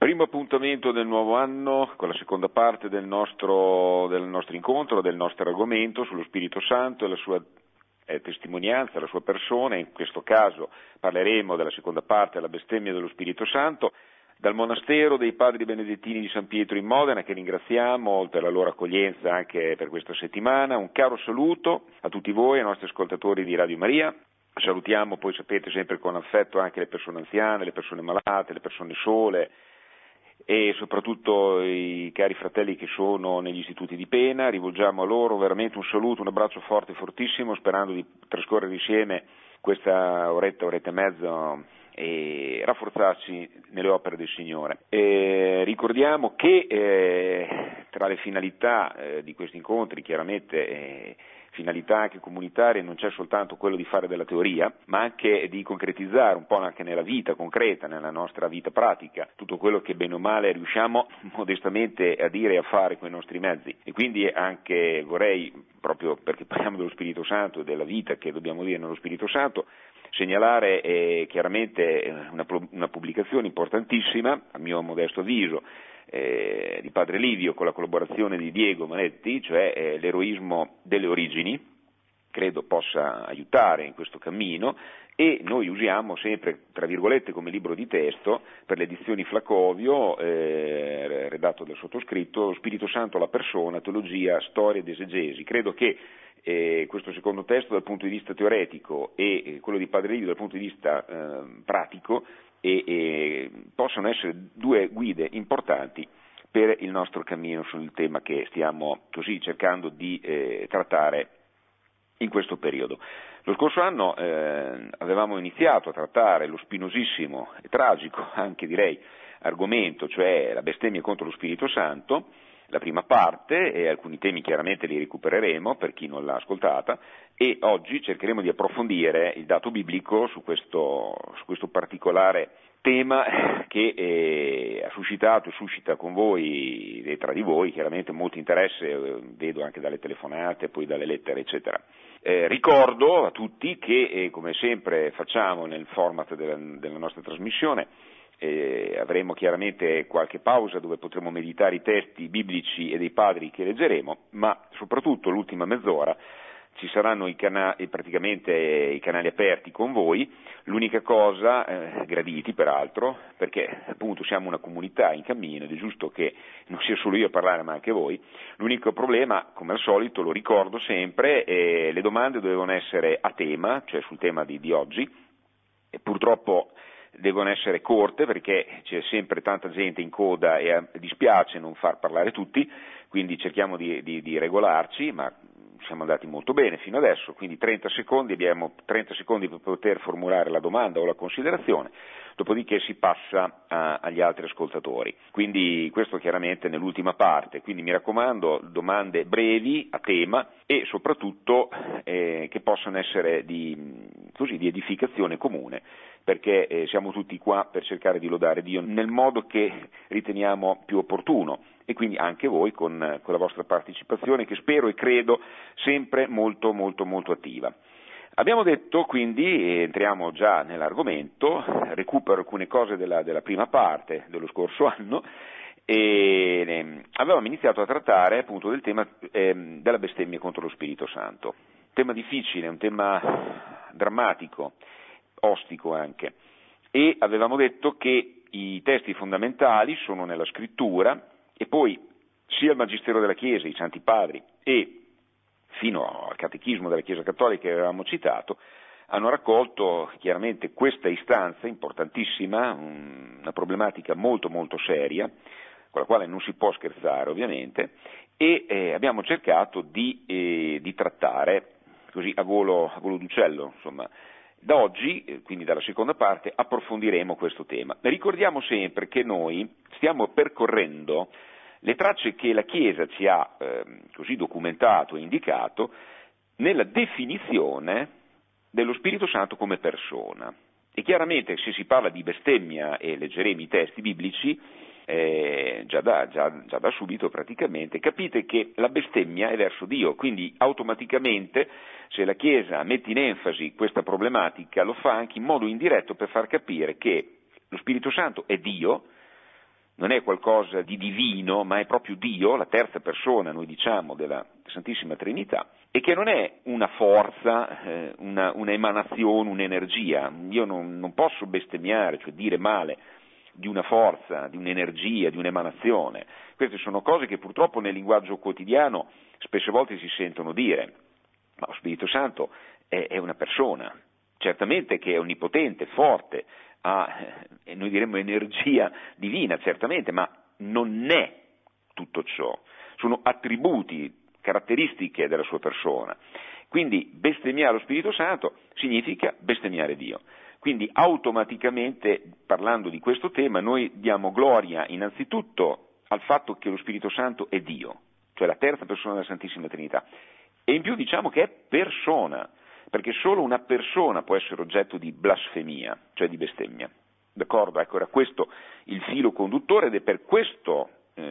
Primo appuntamento del nuovo anno con la seconda parte del nostro incontro, del nostro argomento sullo Spirito Santo e la sua testimonianza, la sua persona. In questo caso parleremo della seconda parte, la bestemmia dello Spirito Santo, dal monastero dei Padri Benedettini di San Pietro in Modena, che ringraziamo per la loro accoglienza anche per questa settimana. Un caro saluto a tutti voi, ai nostri ascoltatori di Radio Maria. Salutiamo poi, sapete, sempre con affetto anche le persone anziane, le persone malate, le persone sole, e soprattutto i cari fratelli che sono negli istituti di pena. Rivolgiamo a loro veramente un saluto, un abbraccio forte, fortissimo, sperando di trascorrere insieme questa oretta e mezzo e rafforzarci nelle opere del Signore. Ricordiamo che tra le finalità di questi incontri, chiaramente finalità anche comunitarie, non c'è soltanto quello di fare della teoria, ma anche di concretizzare un po' anche nella vita concreta, nella nostra vita pratica, tutto quello che bene o male riusciamo modestamente a dire e a fare con i nostri mezzi. E quindi anche vorrei, proprio perché parliamo dello Spirito Santo e della vita che dobbiamo vivere nello Spirito Santo, segnalare chiaramente una pubblicazione importantissima, a mio modesto avviso, di Padre Livio con la collaborazione di Diego Manetti, cioè l'eroismo delle origini. Credo possa aiutare in questo cammino, e noi usiamo sempre, tra virgolette, come libro di testo per le edizioni Flacovio, redatto dal sottoscritto, Lo Spirito Santo, la persona, teologia, storia ed esegesi. Credo che questo secondo testo dal punto di vista teoretico e quello di Padre Livio dal punto di vista pratico possono essere due guide importanti per il nostro cammino sul tema che stiamo così cercando di trattare in questo periodo. Lo scorso anno avevamo iniziato a trattare lo spinosissimo e tragico, anche direi, argomento, cioè la bestemmia contro lo Spirito Santo, la prima parte, e alcuni temi chiaramente li recupereremo per chi non l'ha ascoltata, e oggi cercheremo di approfondire il dato biblico su questo particolare tema che ha suscitato e suscita con voi e tra di voi chiaramente molto interesse, vedo anche dalle telefonate, poi dalle lettere, eccetera. Ricordo a tutti che, come sempre facciamo nel format della nostra trasmissione, avremo chiaramente qualche pausa dove potremo meditare i testi biblici e dei padri che leggeremo, ma soprattutto l'ultima mezz'ora ci saranno praticamente i canali aperti con voi. L'unica cosa, graditi peraltro, perché appunto siamo una comunità in cammino ed è giusto che non sia solo io a parlare ma anche voi. L'unico problema, come al solito, lo ricordo sempre, le domande dovevano essere a tema, cioè sul tema di oggi, e purtroppo devono essere corte perché c'è sempre tanta gente in coda e dispiace non far parlare tutti, quindi cerchiamo di regolarci, ma siamo andati molto bene fino adesso, quindi 30 secondi, abbiamo 30 secondi per poter formulare la domanda o la considerazione, dopodiché si passa agli altri ascoltatori. Quindi questo chiaramente nell'ultima parte, quindi mi raccomando domande brevi a tema e soprattutto che possano essere di edificazione comune, perché siamo tutti qua per cercare di lodare Dio nel modo che riteniamo più opportuno, e quindi anche voi con la vostra partecipazione, che spero e credo sempre molto molto molto attiva. Abbiamo detto quindi, entriamo già nell'argomento, recupero alcune cose della prima parte dello scorso anno, e avevamo iniziato a trattare appunto del tema della bestemmia contro lo Spirito Santo. Tema difficile, un tema drammatico, ostico anche, e avevamo detto che i testi fondamentali sono nella scrittura, e poi sia il Magistero della Chiesa, i Santi Padri, e fino al Catechismo della Chiesa Cattolica che avevamo citato, hanno raccolto chiaramente questa istanza importantissima, una problematica molto molto seria, con la quale non si può scherzare ovviamente, e abbiamo cercato di trattare così a volo d'uccello, insomma. Da oggi, quindi dalla seconda parte, approfondiremo questo tema. Ricordiamo sempre che noi stiamo percorrendo le tracce che la Chiesa ci ha così documentato e indicato nella definizione dello Spirito Santo come persona. E chiaramente se si parla di bestemmia, e leggeremo i testi biblici, già da subito praticamente, capite che la bestemmia è verso Dio, quindi automaticamente se la Chiesa mette in enfasi questa problematica lo fa anche in modo indiretto per far capire che lo Spirito Santo è Dio, non è qualcosa di divino, ma è proprio Dio, la terza persona, noi diciamo, della Santissima Trinità, e che non è una forza, una emanazione, un'energia. Io non posso bestemmiare, cioè dire male di una forza, di un'energia, di un'emanazione. Queste sono cose che purtroppo nel linguaggio quotidiano spesse volte si sentono dire, ma lo Spirito Santo è una persona, certamente che è onnipotente, forte, ha, noi diremmo energia divina, certamente, ma non è tutto ciò, sono attributi, caratteristiche della sua persona. Quindi bestemmiare lo Spirito Santo significa bestemmiare Dio. Quindi automaticamente, parlando di questo tema, noi diamo gloria innanzitutto al fatto che lo Spirito Santo è Dio, cioè la terza persona della Santissima Trinità, e in più diciamo che è persona, perché solo una persona può essere oggetto di blasfemia, cioè di bestemmia. D'accordo? Ecco, era questo il filo conduttore ed è per questo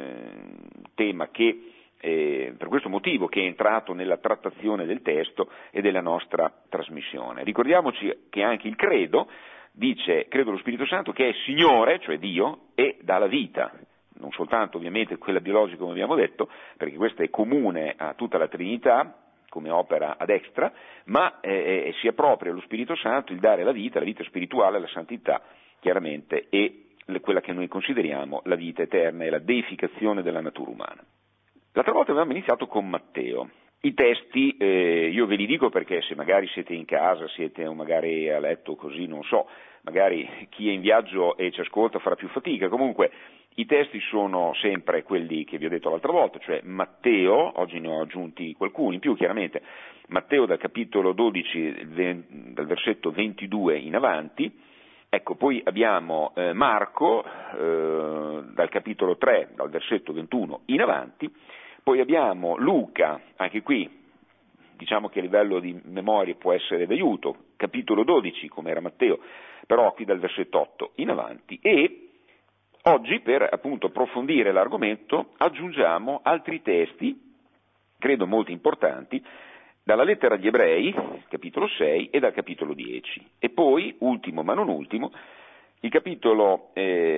tema che, per questo motivo che è entrato nella trattazione del testo e della nostra trasmissione. Ricordiamoci che anche il credo dice, credo allo Spirito Santo, che è Signore, cioè Dio, e dà la vita. Non soltanto ovviamente quella biologica come abbiamo detto, perché questa è comune a tutta la Trinità, come opera ad extra, ma sia proprio allo Spirito Santo il dare la vita spirituale, la santità, chiaramente, e quella che noi consideriamo la vita eterna e la deificazione della natura umana. L'altra volta avevamo iniziato con Matteo. I testi, io ve li dico perché se magari siete in casa, siete magari a letto così, non so, magari chi è in viaggio e ci ascolta farà più fatica, comunque i testi sono sempre quelli che vi ho detto l'altra volta, cioè Matteo, oggi ne ho aggiunti qualcuno in più chiaramente, Matteo dal capitolo 12, dal versetto 22 in avanti, ecco, poi abbiamo Marco dal capitolo 3, dal versetto 21 in avanti, poi abbiamo Luca, anche qui diciamo che a livello di memoria può essere d'aiuto, capitolo 12 come era Matteo, però qui dal versetto 8 in avanti, e oggi per appunto approfondire l'argomento aggiungiamo altri testi, credo molto importanti, dalla lettera agli Ebrei, capitolo 6 e dal capitolo 10, e poi, ultimo ma non ultimo, il capitolo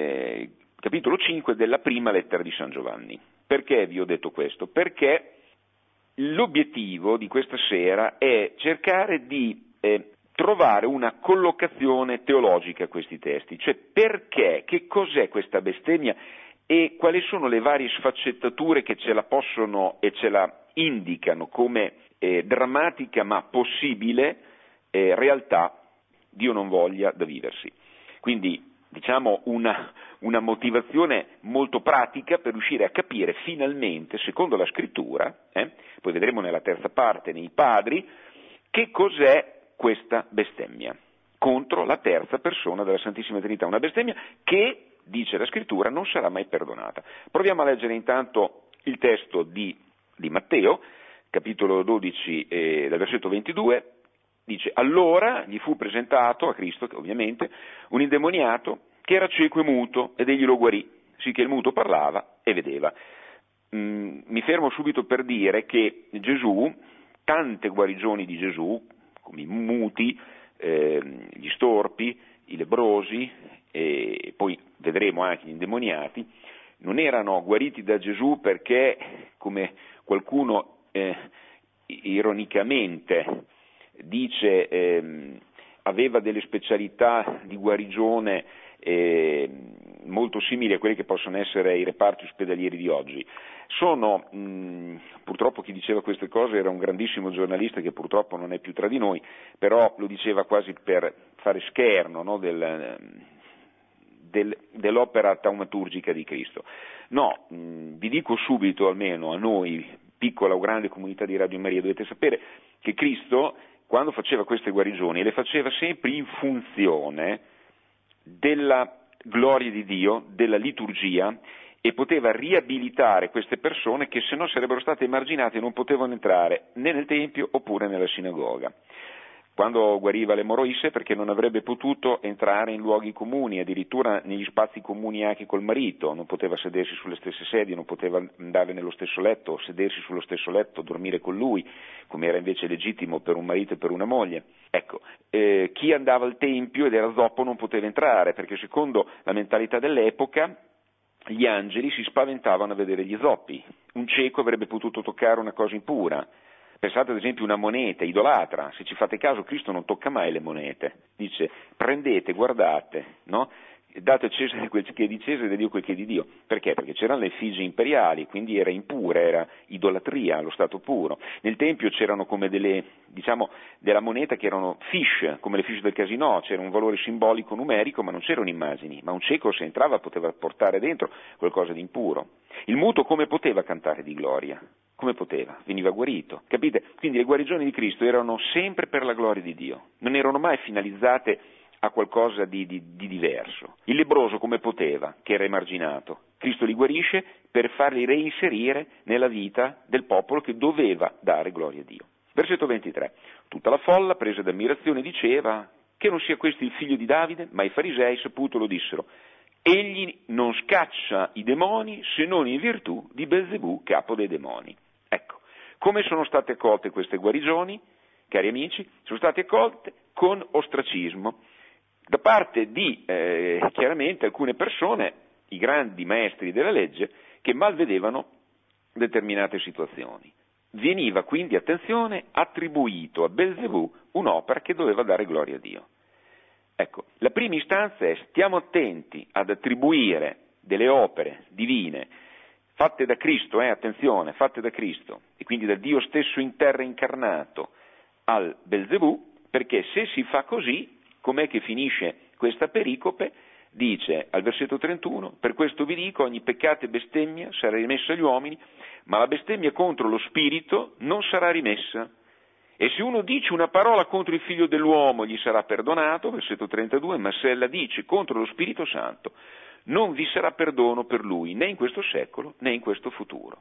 5 della prima lettera di San Giovanni. Perché vi ho detto questo? Perché l'obiettivo di questa sera è cercare di trovare una collocazione teologica a questi testi, cioè perché, che cos'è questa bestemmia e quali sono le varie sfaccettature che ce la possono e ce la indicano come drammatica ma possibile realtà, Dio non voglia, da viversi. Quindi diciamo una motivazione molto pratica per riuscire a capire finalmente, secondo la scrittura, poi vedremo nella terza parte, nei padri, che cos'è questa bestemmia contro la terza persona della Santissima Trinità, una bestemmia che, dice la scrittura, non sarà mai perdonata. Proviamo a leggere intanto il testo di Matteo, capitolo 12, dal versetto 22, dice: allora gli fu presentato a Cristo, ovviamente, un indemoniato che era cieco e muto, ed egli lo guarì, sì che il muto parlava e vedeva. Mi fermo subito per dire che Gesù, tante guarigioni di Gesù, come i muti, gli storpi, i lebbrosi, e poi vedremo anche gli indemoniati, non erano guariti da Gesù perché, come qualcuno ironicamente dice, aveva delle specialità di guarigione molto simili a quelle che possono essere i reparti ospedalieri di oggi. Sono, purtroppo chi diceva queste cose era un grandissimo giornalista che purtroppo non è più tra di noi, però lo diceva quasi per fare scherno, no, dell'opera taumaturgica di Cristo. No, vi dico subito, almeno a noi, piccola o grande comunità di Radio Maria, dovete sapere che Cristo, quando faceva queste guarigioni, le faceva sempre in funzione della gloria di Dio, della liturgia, e poteva riabilitare queste persone che se no sarebbero state emarginate e non potevano entrare né nel Tempio oppure nella sinagoga. Quando guariva l'emorroisse, perché non avrebbe potuto entrare in luoghi comuni, addirittura negli spazi comuni anche col marito, non poteva sedersi sulle stesse sedie, non poteva andare nello stesso letto, sedersi sullo stesso letto, dormire con lui, come era invece legittimo per un marito e per una moglie. Ecco, chi andava al Tempio ed era zoppo non poteva entrare, perché secondo la mentalità dell'epoca gli angeli si spaventavano a vedere gli zoppi. Un cieco avrebbe potuto toccare una cosa impura. Pensate ad esempio una moneta idolatra, se ci fate caso Cristo non tocca mai le monete, dice prendete, guardate, no? Date a Cesare quel che è di Cesare e a Dio quel che è di Dio. Perché? Perché c'erano le effigie imperiali, quindi era impura, era idolatria allo stato puro. Nel Tempio c'erano come delle, della moneta che erano fiche, come le fiche del casino, c'era un valore simbolico numerico ma non c'erano immagini, ma un cieco se entrava poteva portare dentro qualcosa di impuro. Il muto come poteva cantare di gloria? Come poteva? Veniva guarito, capite? Quindi le guarigioni di Cristo erano sempre per la gloria di Dio, non erano mai finalizzate a qualcosa di diverso. Il lebbroso come poteva, che era emarginato? Cristo li guarisce per farli reinserire nella vita del popolo che doveva dare gloria a Dio. Versetto 23. Tutta la folla, presa d'ammirazione, diceva che non sia questo il figlio di Davide, ma i farisei saputo lo dissero. Egli non scaccia i demoni se non in virtù di Belzebù, capo dei demoni. Ecco, come sono state accolte queste guarigioni, cari amici? Sono state accolte con ostracismo da parte di, chiaramente, alcune persone, i grandi maestri della legge, che malvedevano determinate situazioni. Veniva quindi, attenzione, attribuito a Belzebù un'opera che doveva dare gloria a Dio. Ecco, la prima istanza è stiamo attenti ad attribuire delle opere divine fatte da Cristo, attenzione, fatte da Cristo, e quindi da Dio stesso in terra incarnato al Belzebù, perché se si fa così, com'è che finisce questa pericope? Dice al versetto 31, per questo vi dico, ogni peccato e bestemmia sarà rimessa agli uomini, ma la bestemmia contro lo spirito non sarà rimessa. E se uno dice una parola contro il figlio dell'uomo gli sarà perdonato, versetto 32, ma se la dice contro lo Spirito Santo non vi sarà perdono per lui, né in questo secolo né in questo futuro.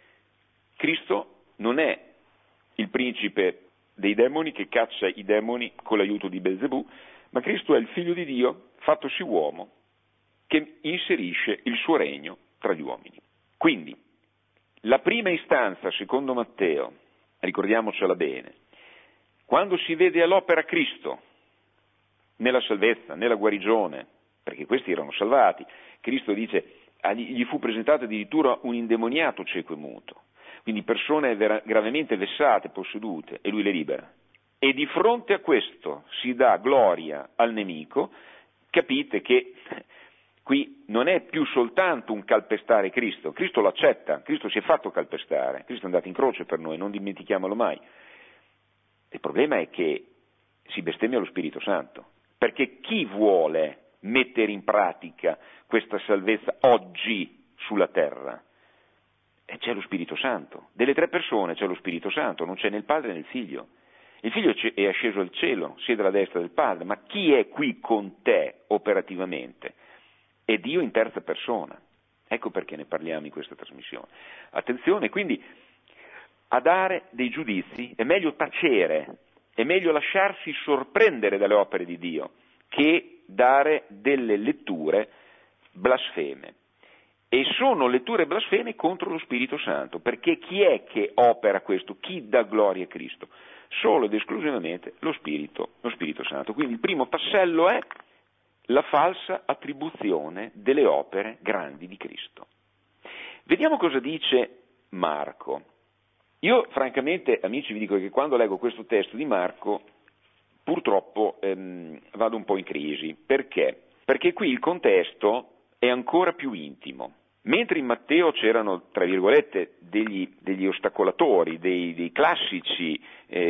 Cristo non è il principe dei demoni che caccia i demoni con l'aiuto di Belzebù, ma Cristo è il figlio di Dio fattosi uomo che inserisce il suo regno tra gli uomini. Quindi, la prima istanza, secondo Matteo, ricordiamocela bene, quando si vede all'opera Cristo, nella salvezza, nella guarigione, perché questi erano salvati, Cristo dice, gli fu presentato addirittura un indemoniato cieco e muto, quindi persone gravemente vessate, possedute, e lui le libera. E di fronte a questo si dà gloria al nemico, capite che qui non è più soltanto un calpestare Cristo, Cristo lo accetta, Cristo si è fatto calpestare, Cristo è andato in croce per noi, non dimentichiamolo mai. Il problema è che si bestemmia lo Spirito Santo, perché chi vuole mettere in pratica questa salvezza oggi sulla terra? E c'è lo Spirito Santo. Delle tre persone c'è lo Spirito Santo, non c'è né il Padre né il Figlio. Il Figlio è asceso al cielo, siede alla destra del Padre, ma chi è qui con te operativamente? È Dio in terza persona. Ecco perché ne parliamo in questa trasmissione. Attenzione, quindi, a dare dei giudizi è meglio tacere, è meglio lasciarsi sorprendere dalle opere di Dio che dare delle letture blasfeme. E sono letture blasfeme contro lo Spirito Santo, perché chi è che opera questo? Chi dà gloria a Cristo? Solo ed esclusivamente lo Spirito Santo. Quindi il primo tassello è la falsa attribuzione delle opere grandi di Cristo. Vediamo cosa dice Marco. Io francamente, amici, vi dico che quando leggo questo testo di Marco, purtroppo vado un po' in crisi. Perché? Perché qui il contesto è ancora più intimo. Mentre in Matteo c'erano, tra virgolette, degli ostacolatori, dei classici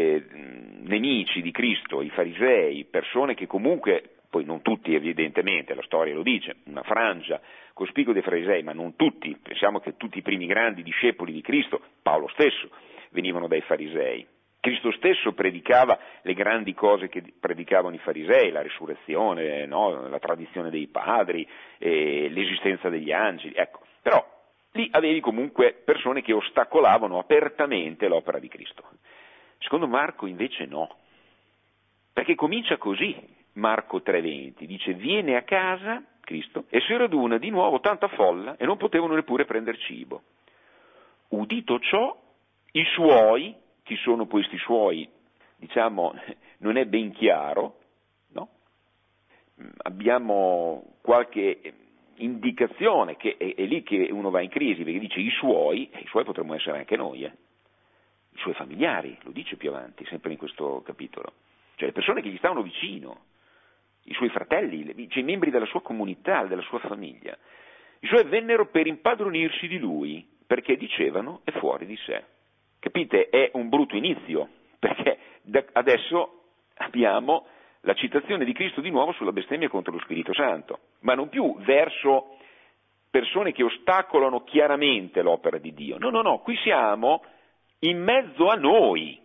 nemici di Cristo, i farisei, persone che comunque, poi non tutti evidentemente, la storia lo dice, una frangia cospicua dei farisei, ma non tutti, pensiamo che tutti i primi grandi discepoli di Cristo, Paolo stesso, venivano dai farisei. Cristo stesso predicava le grandi cose che predicavano i farisei, la risurrezione, no? La tradizione dei padri, l'esistenza degli angeli, ecco. Però lì avevi comunque persone che ostacolavano apertamente l'opera di Cristo. Secondo Marco invece no, perché comincia così, Marco 3,20, dice viene a casa Cristo e si raduna di nuovo tanta folla e non potevano neppure prendere cibo. Udito ciò, i suoi, chi sono questi suoi, diciamo, non è ben chiaro, no? Abbiamo qualche indicazione che è lì che uno va in crisi, perché dice i suoi potremmo essere anche noi, i suoi familiari, lo dice più avanti, sempre in questo capitolo, cioè le persone che gli stavano vicino, i suoi fratelli, cioè i membri della sua comunità, della sua famiglia. I suoi vennero per impadronirsi di lui, perché dicevano è fuori di sé. Capite? È un brutto inizio, perché adesso abbiamo la citazione di Cristo di nuovo sulla bestemmia contro lo Spirito Santo, ma non più verso persone che ostacolano chiaramente l'opera di Dio. No, qui siamo in mezzo a noi.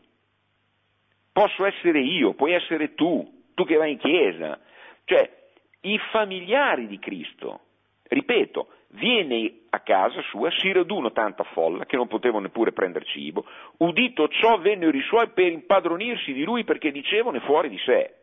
Posso essere io, puoi essere tu che vai in chiesa, cioè i familiari di Cristo. Ripeto, viene a casa sua, si radunò tanta folla che non potevano neppure prendere cibo, udito ciò vennero i suoi per impadronirsi di lui perché dicevano è fuori di sé.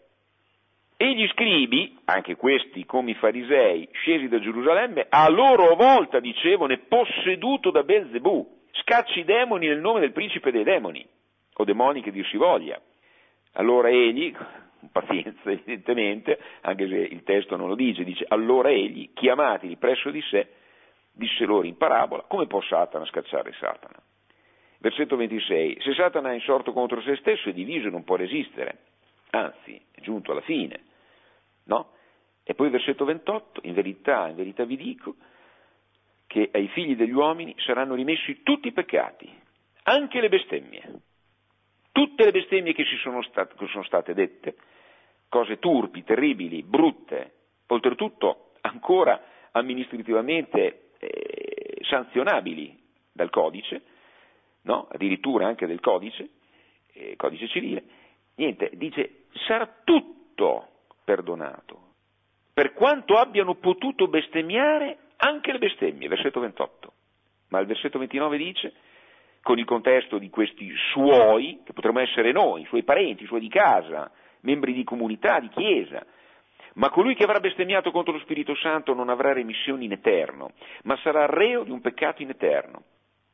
E gli scribi, anche questi come i farisei, scesi da Gerusalemme, a loro volta dicevano è posseduto da Belzebù, scacci i demoni nel nome del principe dei demoni, o demoni che dir si voglia. Allora egli, con pazienza evidentemente, anche se il testo non lo dice, allora egli, chiamatili presso di sé, disse loro in parabola, come può Satana scacciare Satana? Versetto 26, se Satana è insorto contro se stesso è diviso e non può resistere, anzi è giunto alla fine, no? E poi versetto 28, in verità vi dico che ai figli degli uomini saranno rimessi tutti i peccati, anche le bestemmie. Tutte le bestemmie che sono state dette, cose turpi, terribili, brutte, oltretutto ancora amministrativamente sanzionabili dal codice, no? Addirittura anche del codice civile, niente, dice sarà tutto perdonato, per quanto abbiano potuto bestemmiare anche le bestemmie, versetto 28, ma il versetto 29 dice con il contesto di questi suoi, che potremmo essere noi, i suoi parenti, i suoi di casa, membri di comunità, di chiesa, ma colui che avrà bestemmiato contro lo Spirito Santo non avrà remissione in eterno, ma sarà reo di un peccato in eterno.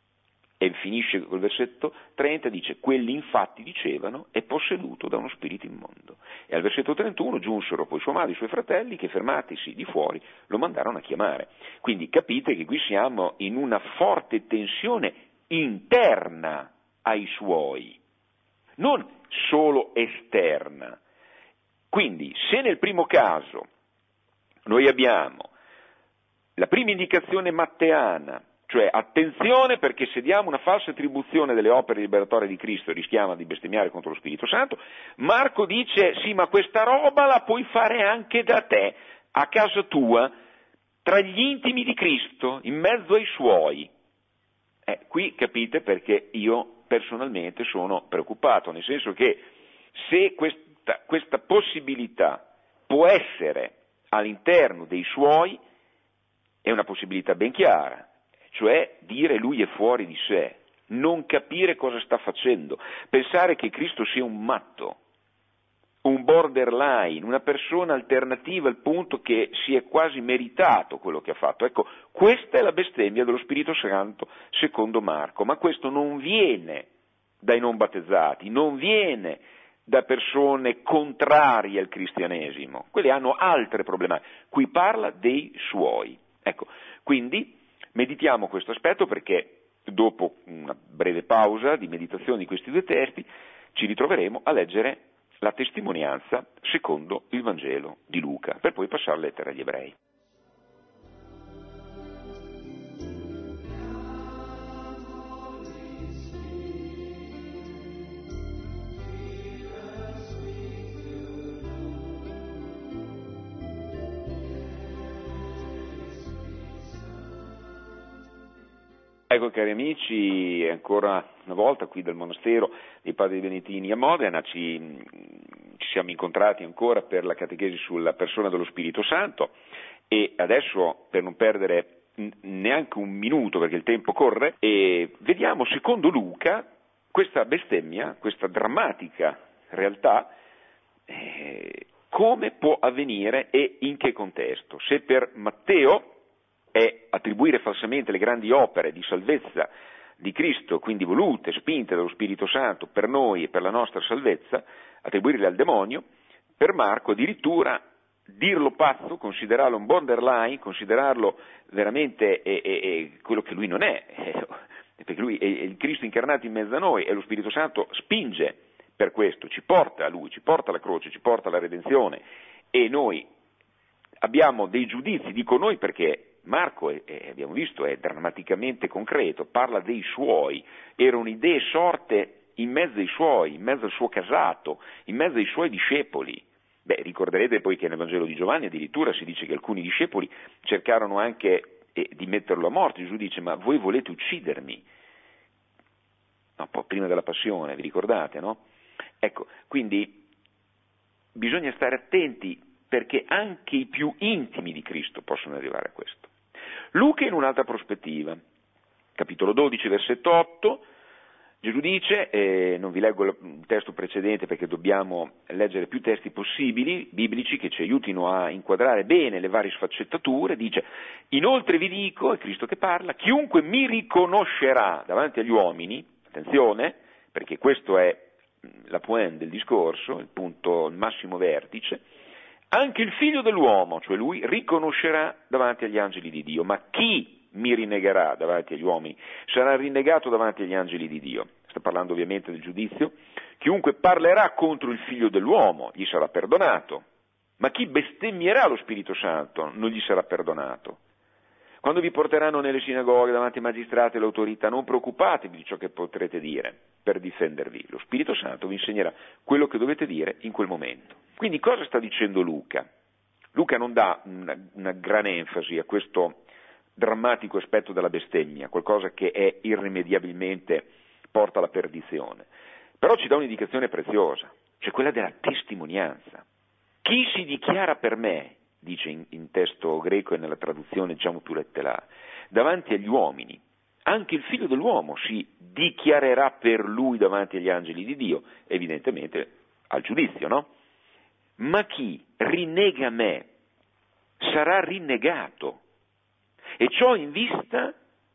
E finisce col versetto 30, dice, quelli infatti dicevano è posseduto da uno spirito immondo. E al versetto 31 giunsero poi sua madre e i suoi fratelli che fermatisi di fuori lo mandarono a chiamare. Quindi capite che qui siamo in una forte tensione interna ai suoi, non solo esterna. Quindi, se nel primo caso noi abbiamo la prima indicazione matteana, cioè attenzione perché se diamo una falsa attribuzione delle opere liberatorie di Cristo rischiamo di bestemmiare contro lo Spirito Santo, Marco dice sì, ma questa roba la puoi fare anche da te, a casa tua, tra gli intimi di Cristo, in mezzo ai suoi. Qui capite perché io personalmente sono preoccupato, nel senso che se questa possibilità può essere all'interno dei suoi, è una possibilità ben chiara, cioè dire lui è fuori di sé, non capire cosa sta facendo, pensare che Cristo sia un matto, un borderline, una persona alternativa al punto che si è quasi meritato quello che ha fatto. Ecco, questa è la bestemmia dello Spirito Santo secondo Marco, ma questo non viene dai non battezzati, non viene da persone contrarie al cristianesimo, quelli hanno altre problematiche, qui parla dei suoi. Ecco, quindi meditiamo questo aspetto perché dopo una breve pausa di meditazione di questi due testi ci ritroveremo a leggere la testimonianza secondo il Vangelo di Luca, per poi passare alla lettera agli Ebrei. Ecco cari amici, ancora una volta qui dal monastero dei Padri Benedettini a Modena ci siamo incontrati ancora per la catechesi sulla persona dello Spirito Santo e adesso per non perdere neanche un minuto perché il tempo corre vediamo secondo Luca questa bestemmia, questa drammatica realtà come può avvenire e in che contesto. Se per Matteo è attribuire falsamente le grandi opere di salvezza di Cristo, quindi volute, spinte dallo Spirito Santo per noi e per la nostra salvezza, attribuirle al demonio, per Marco addirittura dirlo pazzo, considerarlo un borderline, considerarlo veramente quello che lui non è, perché lui è il Cristo incarnato in mezzo a noi e lo Spirito Santo spinge per questo, ci porta a lui, ci porta alla croce, ci porta alla redenzione e noi abbiamo dei giudizi, dico noi perché Marco, abbiamo visto, è drammaticamente concreto, parla dei suoi, erano idee sorte in mezzo ai suoi, in mezzo al suo casato, in mezzo ai suoi discepoli. Beh, ricorderete poi che nel Vangelo di Giovanni addirittura si dice che alcuni discepoli cercarono anche di metterlo a morte. Gesù dice: ma voi volete uccidermi? No, un po' prima della passione, vi ricordate, no? Ecco, quindi bisogna stare attenti perché anche i più intimi di Cristo possono arrivare a questo. Luca in un'altra prospettiva, capitolo 12, versetto 8, Gesù dice, non vi leggo il testo precedente perché dobbiamo leggere più testi possibili, biblici, che ci aiutino a inquadrare bene le varie sfaccettature, dice: inoltre vi dico, è Cristo che parla, chiunque mi riconoscerà davanti agli uomini, attenzione, perché questo è la pointe del discorso, il punto, il massimo vertice, anche il figlio dell'uomo, cioè lui, riconoscerà davanti agli angeli di Dio, ma chi mi rinnegherà davanti agli uomini sarà rinnegato davanti agli angeli di Dio. Sta parlando ovviamente del giudizio. Chiunque parlerà contro il figlio dell'uomo gli sarà perdonato, ma chi bestemmierà lo Spirito Santo non gli sarà perdonato. Quando vi porteranno nelle sinagoghe davanti ai magistrati e all'autorità, non preoccupatevi di ciò che potrete dire per difendervi. Lo Spirito Santo vi insegnerà quello che dovete dire in quel momento. Quindi cosa sta dicendo Luca? Luca non dà una gran enfasi a questo drammatico aspetto della bestemmia, qualcosa che è irrimediabilmente porta alla perdizione. Però ci dà un'indicazione preziosa, cioè quella della testimonianza. Chi si dichiara per me, dice in testo greco e nella traduzione diciamo più letterale, davanti agli uomini, anche il figlio dell'uomo si dichiarerà per lui davanti agli angeli di Dio, evidentemente al giudizio, no? Ma chi rinnega me sarà rinnegato. E ciò in vista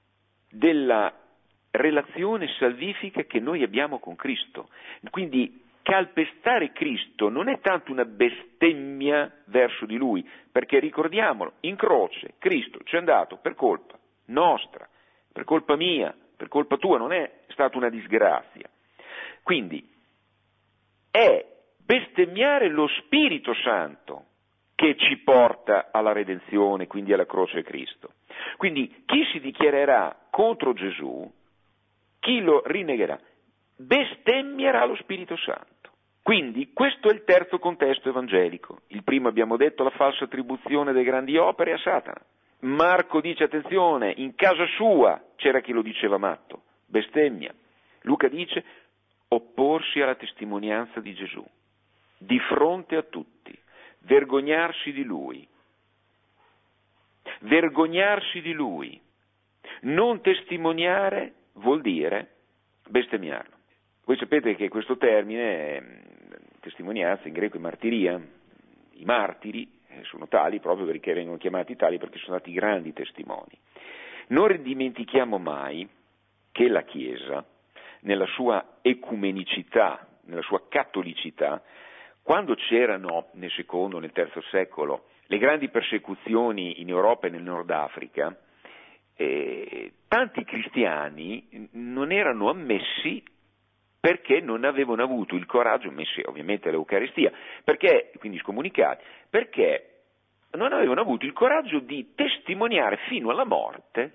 della relazione salvifica che noi abbiamo con Cristo. Quindi calpestare Cristo non è tanto una bestemmia verso di Lui, perché ricordiamolo, in croce Cristo ci è andato per colpa nostra, per colpa mia, per colpa tua, non è stata una disgrazia. Quindi è bestemmiare lo Spirito Santo che ci porta alla redenzione, quindi alla croce di Cristo. Quindi chi si dichiarerà contro Gesù, chi lo rinnegherà, bestemmierà lo Spirito Santo. Quindi questo è il terzo contesto evangelico. Il primo abbiamo detto la falsa attribuzione delle grandi opere a Satana. Marco dice attenzione, in casa sua c'era chi lo diceva matto, bestemmia. Luca dice opporsi alla testimonianza di Gesù, di fronte a tutti. Vergognarsi di lui, non testimoniare vuol dire bestemmiarlo. Voi sapete che questo termine, testimonianza in greco è martiria, i martiri sono tali proprio perché vengono chiamati tali perché sono stati grandi testimoni. Non dimentichiamo mai che la Chiesa, nella sua ecumenicità, nella sua cattolicità, quando c'erano nel secondo, nel terzo secolo, le grandi persecuzioni in Europa e nel Nord Africa, tanti cristiani non erano ammessi perché non avevano avuto il coraggio, ammessi ovviamente all'Eucaristia, perché, quindi scomunicati, perché non avevano avuto il coraggio di testimoniare fino alla morte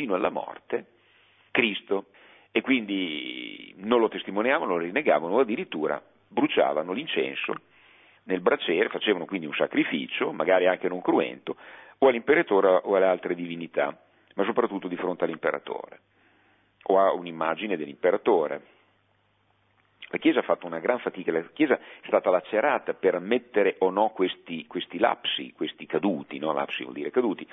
Cristo, e quindi non lo testimoniavano, lo rinnegavano o addirittura bruciavano l'incenso nel braciere, facevano quindi un sacrificio, magari anche non cruento, o all'imperatore o alle altre divinità, ma soprattutto di fronte all'imperatore, o a un'immagine dell'imperatore. La Chiesa ha fatto una gran fatica, la Chiesa è stata lacerata per ammettere o no questi lapsi, questi caduti, no? Lapsi vuol dire caduti,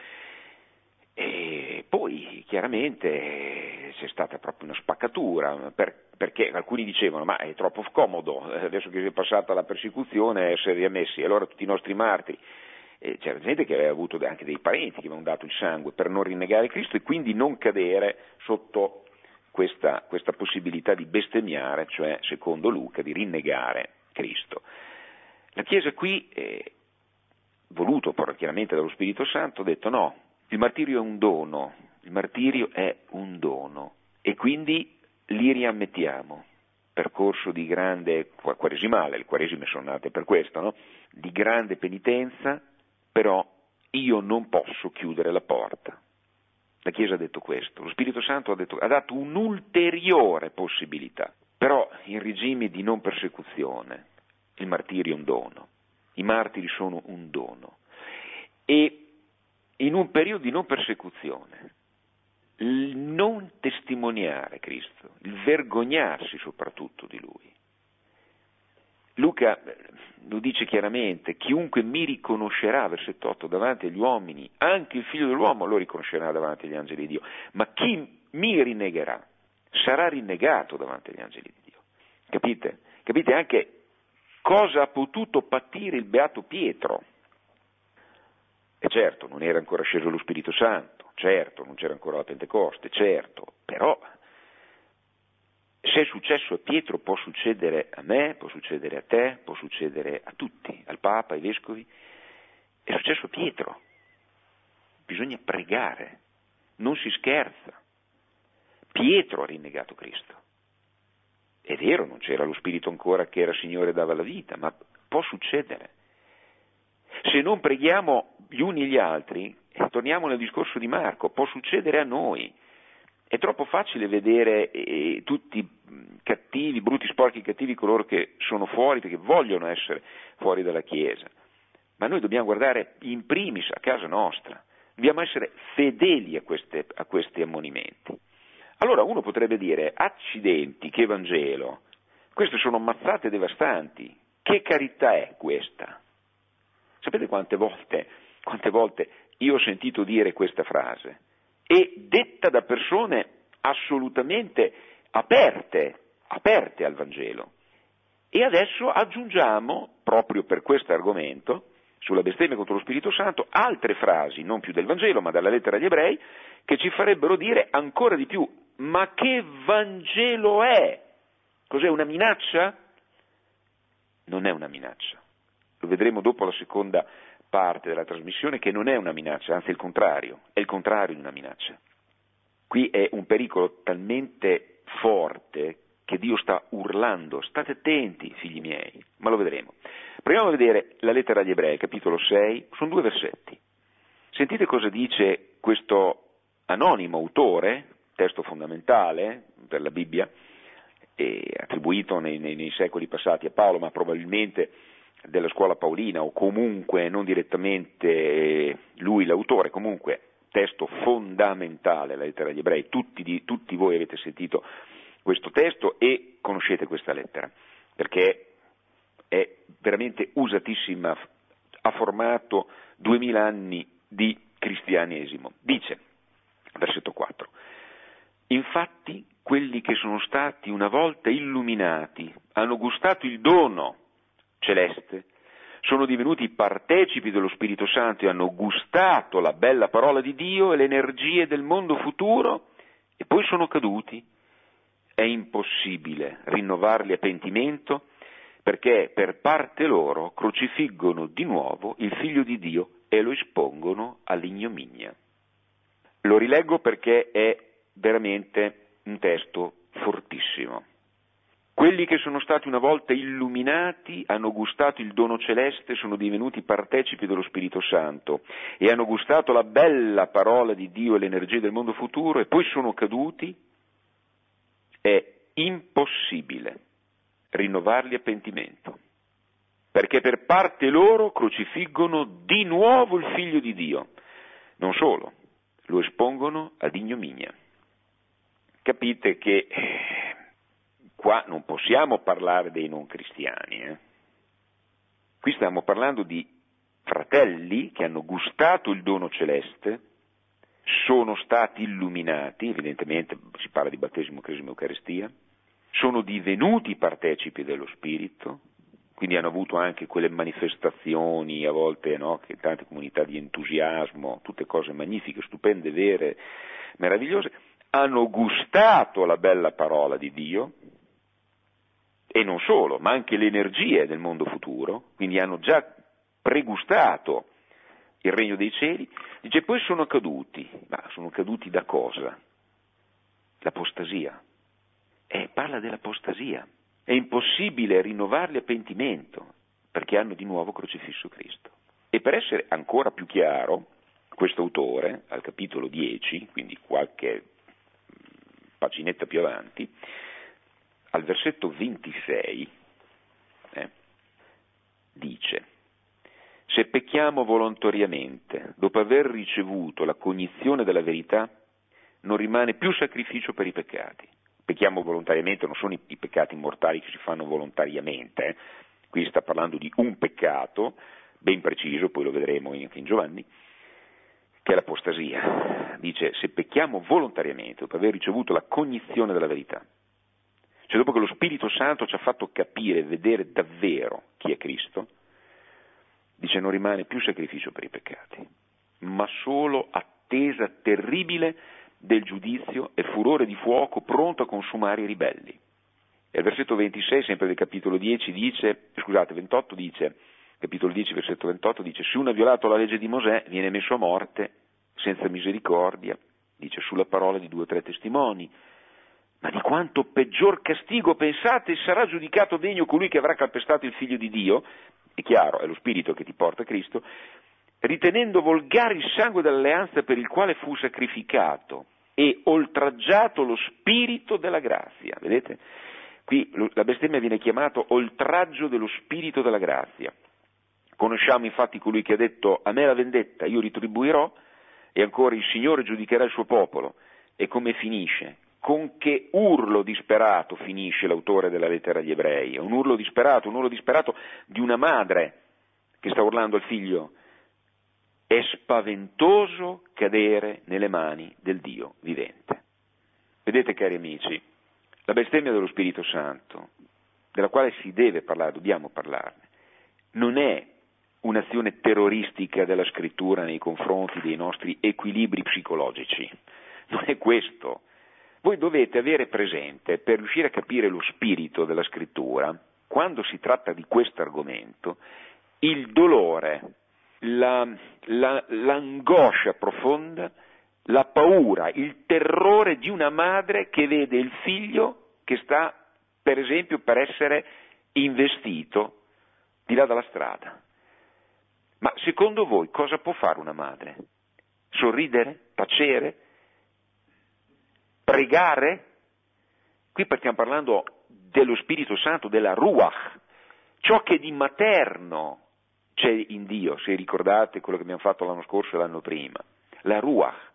e poi chiaramente c'è stata proprio una spaccatura, perché alcuni dicevano ma è troppo comodo, adesso che è passata la persecuzione essere riammessi, allora tutti i nostri martiri. C'era gente che aveva avuto anche dei parenti che avevano dato il sangue per non rinnegare Cristo e quindi non cadere sotto questa possibilità di bestemmiare, cioè secondo Luca di rinnegare Cristo. La Chiesa qui voluto però chiaramente dallo Spirito Santo, ha detto no, il martirio è un dono, il martirio è un dono e quindi li riammettiamo. Percorso di grande quaresimale, le quaresime sono nate per questo, no? Di grande penitenza, però io non posso chiudere la porta. La Chiesa ha detto questo, lo Spirito Santo ha dato un'ulteriore possibilità, però in regimi di non persecuzione il martirio è un dono, i martiri sono un dono e in un periodo di non persecuzione il non testimoniare Cristo, il vergognarsi soprattutto di Lui. Luca lo dice chiaramente, chiunque mi riconoscerà, versetto 8, davanti agli uomini, anche il figlio dell'uomo lo riconoscerà davanti agli angeli di Dio, ma chi mi rinnegherà sarà rinnegato davanti agli angeli di Dio. Capite? Capite anche cosa ha potuto patire il beato Pietro? E certo, non era ancora sceso lo Spirito Santo, certo, non c'era ancora la Pentecoste, certo, però se è successo a Pietro può succedere a me, può succedere a te, può succedere a tutti, al Papa, ai Vescovi. È successo a Pietro. Bisogna pregare, non si scherza. Pietro ha rinnegato Cristo. È vero, non c'era lo Spirito ancora che era Signore e dava la vita, ma può succedere. Se non preghiamo gli uni e gli altri, torniamo nel discorso di Marco, può succedere a noi. È troppo facile vedere tutti cattivi, brutti, sporchi, cattivi coloro che sono fuori perché vogliono essere fuori dalla Chiesa. Ma noi dobbiamo guardare in primis a casa nostra, dobbiamo essere fedeli a questi ammonimenti. Allora uno potrebbe dire, accidenti, che Vangelo, queste sono mazzate devastanti, che carità è questa? Sapete quante volte io ho sentito dire questa frase? E detta da persone assolutamente aperte al Vangelo. E adesso aggiungiamo, proprio per questo argomento, sulla bestemmia contro lo Spirito Santo, altre frasi, non più del Vangelo, ma dalla lettera agli Ebrei, che ci farebbero dire ancora di più, ma che Vangelo è? Cos'è, una minaccia? Non è una minaccia. Lo vedremo dopo la seconda parte della trasmissione, che non è una minaccia, anzi è il contrario di una minaccia. Qui è un pericolo talmente forte che Dio sta urlando, state attenti figli miei, ma lo vedremo. Proviamo a vedere la lettera agli Ebrei, capitolo 6, sono 2 versetti. Sentite cosa dice questo anonimo autore, testo fondamentale per la Bibbia, attribuito nei secoli passati a Paolo, ma probabilmente della scuola paolina, o comunque non direttamente lui l'autore, comunque testo fondamentale, la lettera agli Ebrei, tutti voi avete sentito questo testo e conoscete questa lettera, perché è veramente usatissima, ha formato 2000 anni di cristianesimo. Dice, versetto 4, infatti quelli che sono stati una volta illuminati hanno gustato il dono celeste, sono divenuti partecipi dello Spirito Santo e hanno gustato la bella parola di Dio e le energie del mondo futuro e poi sono caduti. È impossibile rinnovarli a pentimento perché per parte loro crocifiggono di nuovo il Figlio di Dio e lo espongono all'ignominia. Lo rileggo perché è veramente un testo fortissimo. Quelli che sono stati una volta illuminati hanno gustato il dono celeste, sono divenuti partecipi dello Spirito Santo e hanno gustato la bella parola di Dio e l'energia del mondo futuro e poi sono caduti. È impossibile rinnovarli a pentimento, perché per parte loro crocifiggono di nuovo il Figlio di Dio. Non solo, lo espongono ad ignominia. Capite che qua non possiamo parlare dei non cristiani. Qui stiamo parlando di fratelli che hanno gustato il dono celeste, sono stati illuminati, evidentemente si parla di battesimo, cresima, eucaristia, sono divenuti partecipi dello Spirito, quindi hanno avuto anche quelle manifestazioni a volte, no, che tante comunità di entusiasmo, tutte cose magnifiche, stupende, vere, meravigliose, hanno gustato la bella parola di Dio, e non solo, ma anche le energie del mondo futuro, quindi hanno già pregustato il regno dei cieli, dice poi sono caduti, ma sono caduti da cosa? L'apostasia. Parla dell'apostasia. È impossibile rinnovarli a pentimento, perché hanno di nuovo crocifisso Cristo. E per essere ancora più chiaro, questo autore, al capitolo 10, quindi qualche paginetta più avanti, al versetto 26, dice: se pecchiamo volontariamente, dopo aver ricevuto la cognizione della verità, non rimane più sacrificio per i peccati. Pecchiamo volontariamente non sono i peccati mortali che si fanno volontariamente, qui sta parlando di un peccato ben preciso, poi lo vedremo anche in Giovanni, che è l'apostasia. Dice, se pecchiamo volontariamente, dopo aver ricevuto la cognizione della verità, cioè dopo che lo Spirito Santo ci ha fatto capire e vedere davvero chi è Cristo, dice non rimane più sacrificio per i peccati, ma solo attesa terribile del giudizio e furore di fuoco pronto a consumare i ribelli. E al versetto 26, sempre del capitolo 28 dice, capitolo 10, versetto 28 dice, se uno ha violato la legge di Mosè viene messo a morte senza misericordia, dice sulla parola di 2 o 3 testimoni. Ma di quanto peggior castigo, pensate, sarà giudicato degno colui che avrà calpestato il Figlio di Dio, è chiaro, è lo Spirito che ti porta a Cristo, ritenendo volgare il sangue dell'alleanza per il quale fu sacrificato e oltraggiato lo Spirito della grazia. Vedete? Qui la bestemmia viene chiamata oltraggio dello Spirito della grazia. Conosciamo infatti colui che ha detto a me la vendetta, io ritribuirò, e ancora il Signore giudicherà il suo popolo. E come finisce? Con che urlo disperato finisce l'autore della lettera agli ebrei? È un urlo disperato di una madre che sta urlando al figlio. È spaventoso cadere nelle mani del Dio vivente. Vedete, cari amici, la bestemmia dello Spirito Santo, della quale si deve parlare, dobbiamo parlarne, non è un'azione terroristica della Scrittura nei confronti dei nostri equilibri psicologici. Non è questo. Voi dovete avere presente, per riuscire a capire lo spirito della Scrittura, quando si tratta di questo argomento, il dolore, l'angoscia profonda, la paura, il terrore di una madre che vede il figlio che sta, per esempio, per essere investito di là dalla strada. Ma secondo voi cosa può fare una madre? Sorridere? Tacere? Pregare? Qui stiamo parlando dello Spirito Santo, della Ruach, ciò che di materno c'è in Dio, se ricordate quello che abbiamo fatto l'anno scorso e l'anno prima. La Ruach.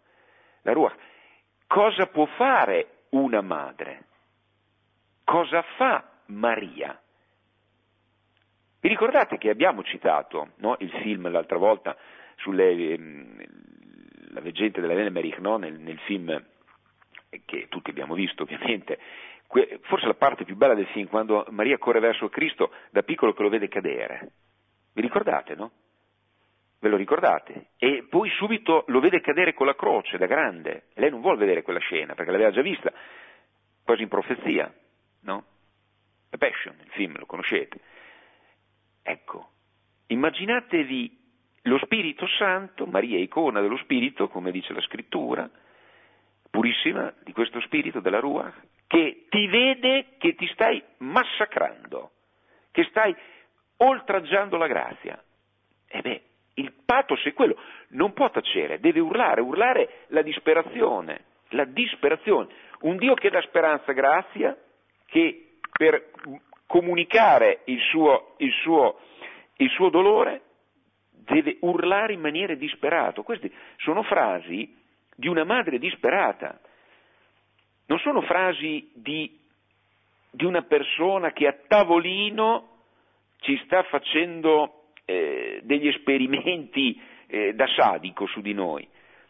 Cosa può fare una madre? Cosa fa Maria? Vi ricordate che abbiamo citato, no, il film l'altra volta la veggente della Velmerich, no, nel film che tutti abbiamo visto ovviamente, forse la parte più bella del film, quando Maria corre verso Cristo da piccolo che lo vede cadere. Vi ricordate, no? Ve lo ricordate? E poi subito lo vede cadere con la croce da grande. E lei non vuole vedere quella scena perché l'aveva già vista, quasi in profezia, no? The Passion, il film, lo conoscete. Ecco, immaginatevi lo Spirito Santo, Maria icona dello Spirito, come dice la Scrittura, purissima di questo Spirito, della Ruach, che ti vede che ti stai massacrando, che stai oltraggiando la grazia. Il pathos è quello, non può tacere, deve urlare la disperazione. Un Dio che dà speranza, grazia, che per comunicare il suo dolore deve urlare in maniera disperata. Queste sono frasi di una madre disperata, non sono frasi di una persona che a tavolino ci sta facendo degli esperimenti da sadico su di noi.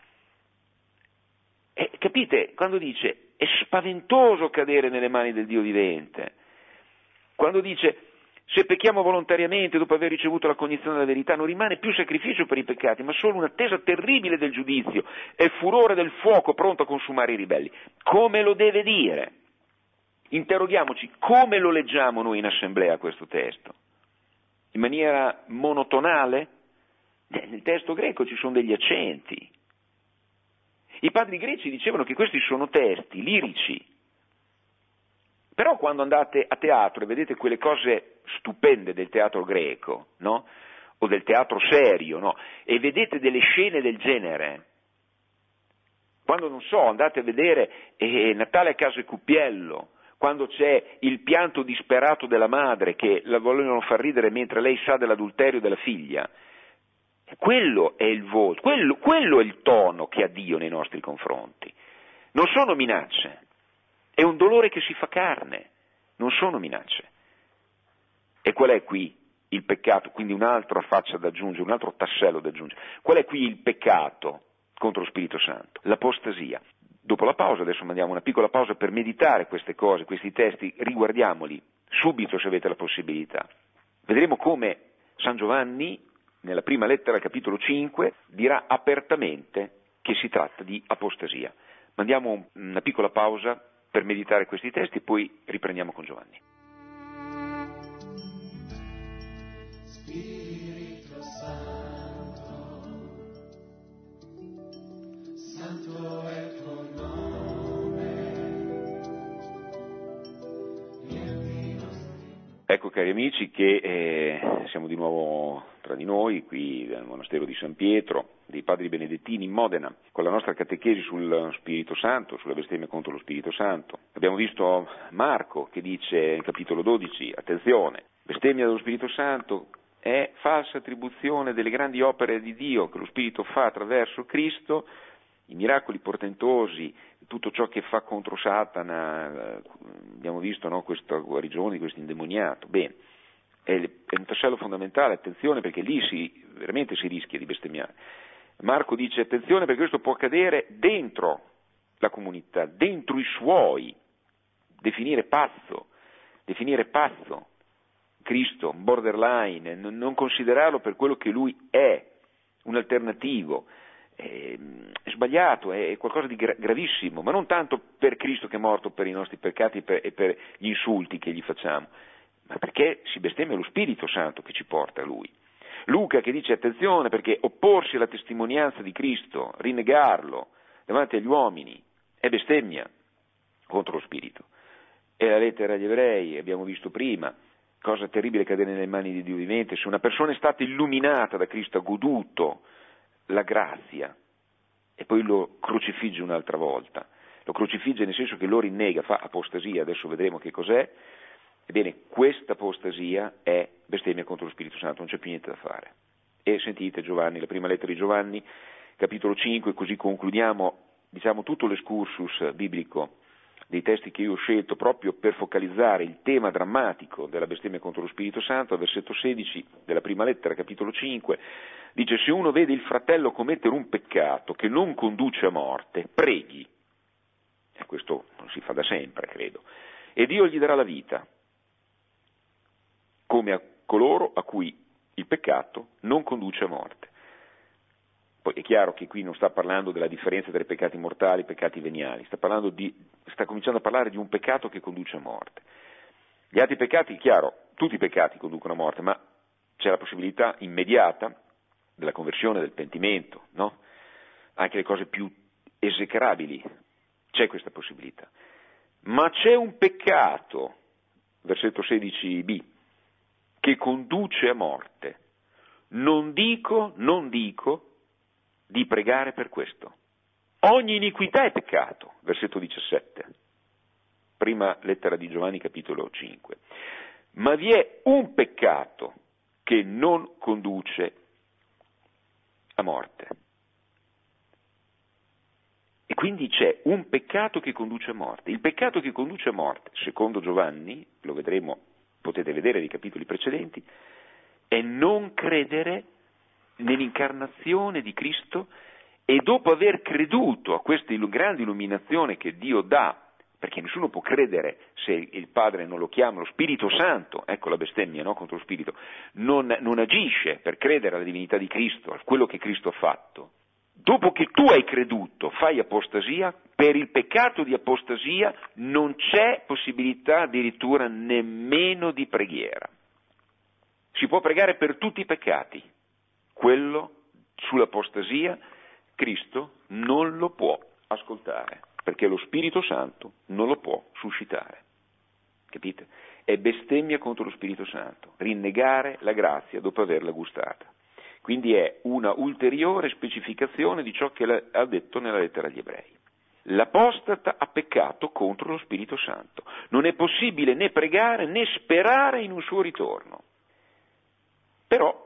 Capite? Quando dice è spaventoso cadere nelle mani del Dio vivente, quando dice se pecchiamo volontariamente dopo aver ricevuto la cognizione della verità non rimane più sacrificio per i peccati, ma solo un'attesa terribile del giudizio e furore del fuoco pronto a consumare i ribelli. Come lo deve dire? Interroghiamoci, come lo leggiamo noi in assemblea questo testo? In maniera monotonale? Nel testo greco ci sono degli accenti. I padri greci dicevano che questi sono testi lirici. Però quando andate a teatro e vedete quelle cose stupende del teatro greco, no? O del teatro serio, no? E vedete delle scene del genere, quando, non so, andate a vedere Natale a Caso e Cuppiello, quando c'è il pianto disperato della madre che la vogliono far ridere mentre lei sa dell'adulterio della figlia, quello è il volto, quello è il tono che ha Dio nei nostri confronti. Non sono minacce, è un dolore che si fa carne, non sono minacce. E qual è qui il peccato? Quindi un'altra faccia da aggiungere, un altro tassello da aggiungere. Qual è qui il peccato contro lo Spirito Santo? L'apostasia. Dopo la pausa, adesso mandiamo una piccola pausa per meditare queste cose, questi testi, riguardiamoli subito se avete la possibilità. Vedremo come San Giovanni, nella prima lettera, capitolo 5, dirà apertamente che si tratta di apostasia. Mandiamo una piccola pausa per meditare questi testi e poi riprendiamo con Giovanni. Spirito Santo, Santo è il tuo nome. Ecco cari amici che siamo di nuovo tra di noi, qui nel monastero di San Pietro, dei Padri Benedettini in Modena, con la nostra catechesi sul Spirito Santo, sulla bestemmia contro lo Spirito Santo. Abbiamo visto Marco che dice nel capitolo 12, attenzione, bestemmia dello Spirito Santo è falsa attribuzione delle grandi opere di Dio che lo Spirito fa attraverso Cristo, i miracoli portentosi, tutto ciò che fa contro Satana, abbiamo visto, no, questa guarigione di questo indemoniato. Bene, è un tassello fondamentale, attenzione perché lì veramente si rischia di bestemmiare. Marco dice attenzione perché questo può accadere dentro la comunità, dentro i suoi, definire pazzo Cristo, borderline, non considerarlo per quello che lui è, un alternativo. È sbagliato, è qualcosa di gravissimo, ma non tanto per Cristo che è morto per i nostri peccati e per gli insulti che gli facciamo, ma perché si bestemmia lo Spirito Santo che ci porta a Lui. Luca che dice attenzione perché opporsi alla testimonianza di Cristo, rinnegarlo davanti agli uomini, è bestemmia contro lo Spirito. E la lettera agli Ebrei, abbiamo visto prima, cosa terribile cadere nelle mani di Dio vivente, se una persona è stata illuminata da Cristo, ha goduto la grazia e poi lo crocifigge un'altra volta, lo crocifigge nel senso che lo rinnega, fa apostasia, adesso vedremo che cos'è. Ebbene, questa apostasia è bestemmia contro lo Spirito Santo, non c'è più niente da fare. E sentite Giovanni, la prima lettera di Giovanni, capitolo 5, così concludiamo, diciamo, tutto l'escursus biblico dei testi che io ho scelto proprio per focalizzare il tema drammatico della bestemmia contro lo Spirito Santo. Al versetto 16 della prima lettera, capitolo 5, dice: se uno vede il fratello commettere un peccato che non conduce a morte, preghi. E questo non si fa da sempre, credo. E Dio gli darà la vita, come a coloro a cui il peccato non conduce a morte. Poi è chiaro che qui non sta parlando della differenza tra i peccati mortali e i peccati veniali, sta cominciando a parlare di un peccato che conduce a morte. Gli altri peccati, chiaro, tutti i peccati conducono a morte, ma c'è la possibilità immediata della conversione, del pentimento, no? Anche le cose più esecrabili, c'è questa possibilità. Ma c'è un peccato, versetto 16b, che conduce a morte. Non dico di pregare per questo. Ogni iniquità è peccato, versetto 17, prima lettera di Giovanni, capitolo 5. Ma vi è un peccato che non conduce a morte. E quindi c'è un peccato che conduce a morte. Il peccato che conduce a morte, secondo Giovanni, lo vedremo, potete vedere nei capitoli precedenti, è non credere nell'incarnazione di Cristo e dopo aver creduto a questa grande illuminazione che Dio dà, perché nessuno può credere se il Padre non lo chiama, lo Spirito Santo, ecco la bestemmia, no, contro lo Spirito, non agisce per credere alla divinità di Cristo, a quello che Cristo ha fatto. Dopo che tu hai creduto, fai apostasia, per il peccato di apostasia non c'è possibilità addirittura nemmeno di preghiera. Si può pregare per tutti i peccati, quello sull'apostasia, Cristo non lo può ascoltare, perché lo Spirito Santo non lo può suscitare. Capite? È bestemmia contro lo Spirito Santo, rinnegare la grazia dopo averla gustata. Quindi è una ulteriore specificazione di ciò che ha detto nella lettera agli Ebrei. L'apostata ha peccato contro lo Spirito Santo. Non è possibile né pregare né sperare in un suo ritorno. Però,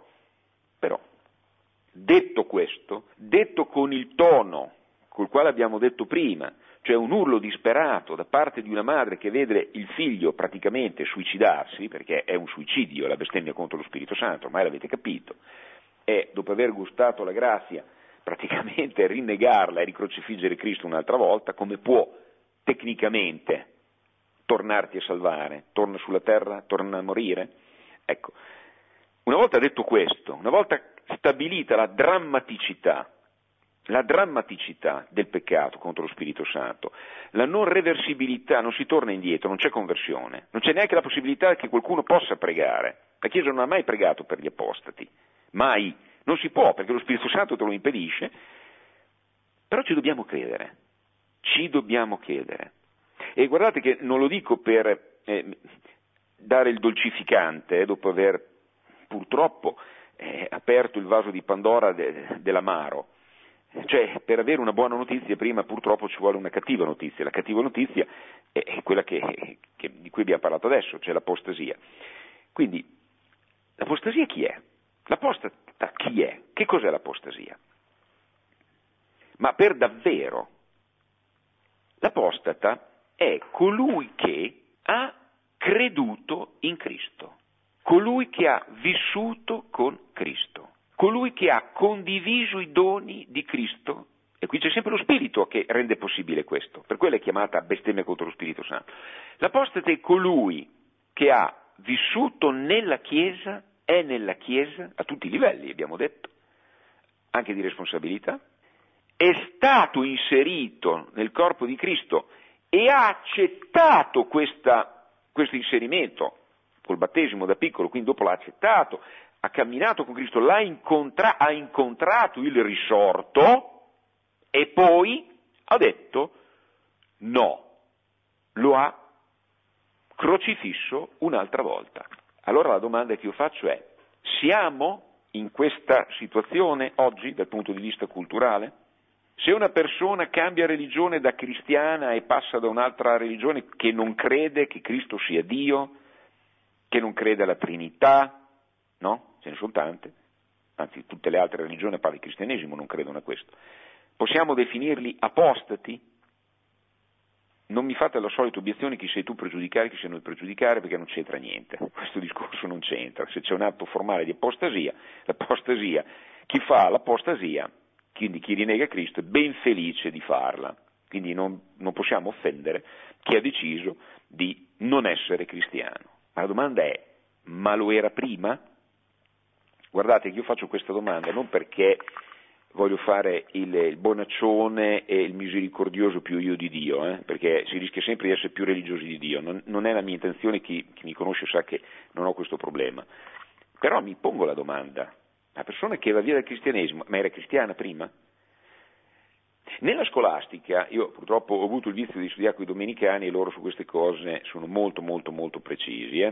detto questo, detto con il tono col quale abbiamo detto prima, cioè un urlo disperato da parte di una madre che vede il figlio praticamente suicidarsi, perché è un suicidio la bestemmia contro lo Spirito Santo, ormai l'avete capito, e dopo aver gustato la grazia praticamente rinnegarla e ricrocifiggere Cristo un'altra volta, come può tecnicamente tornarti a salvare? Torna sulla terra, torna a morire? Ecco, una volta detto questo, una volta stabilita la drammaticità del peccato contro lo Spirito Santo, la non reversibilità, non si torna indietro, non c'è conversione, non c'è neanche la possibilità che qualcuno possa pregare. La Chiesa non ha mai pregato per gli apostati, mai, non si può perché lo Spirito Santo te lo impedisce, però ci dobbiamo credere. E guardate che non lo dico per dare il dolcificante, dopo aver purtroppo aperto il vaso di Pandora dell'amaro. Cioè, per avere una buona notizia prima purtroppo ci vuole una cattiva notizia. La cattiva notizia è quella di cui abbiamo parlato adesso, cioè l'apostasia. Quindi, l'apostasia chi è? L'apostata chi è? Che cos'è l'apostasia? Ma per davvero, l'apostata è colui che ha creduto in Cristo, colui che ha vissuto con Cristo, colui che ha condiviso i doni di Cristo, e qui c'è sempre lo Spirito che rende possibile questo, per quello è chiamata bestemmia contro lo Spirito Santo. L'apostata è colui che ha vissuto nella Chiesa, è nella Chiesa, a tutti i livelli abbiamo detto, anche di responsabilità, è stato inserito nel corpo di Cristo e ha accettato questo inserimento col battesimo da piccolo, quindi dopo l'ha accettato, ha camminato con Cristo, ha incontrato il risorto e poi ha detto no, lo ha crocifisso un'altra volta. Allora la domanda che io faccio è: siamo in questa situazione oggi dal punto di vista culturale? Se una persona cambia religione da cristiana e passa da un'altra religione che non crede che Cristo sia Dio, che non crede alla Trinità, no? Ce ne sono tante, anzi tutte le altre religioni a parte il cristianesimo non credono a questo. Possiamo definirli apostati? Non mi fate la solita obiezione: chi sei tu per giudicare, chi sei noi per giudicare, perché non c'entra niente. Questo discorso non c'entra. Se c'è un atto formale di apostasia, chi fa l'apostasia, quindi chi rinnega Cristo, è ben felice di farla. Quindi non possiamo offendere chi ha deciso di non essere cristiano. Ma la domanda è: ma lo era prima? Guardate che io faccio questa domanda non perché voglio fare il bonaccione e il misericordioso più io di Dio, perché si rischia sempre di essere più religiosi di Dio, non è la mia intenzione, chi mi conosce sa che non ho questo problema. Però mi pongo la domanda: la persona che va via dal cristianesimo, ma era cristiana prima? Nella scolastica, io purtroppo ho avuto il vizio di studiare con i domenicani e loro su queste cose sono molto molto molto precisi.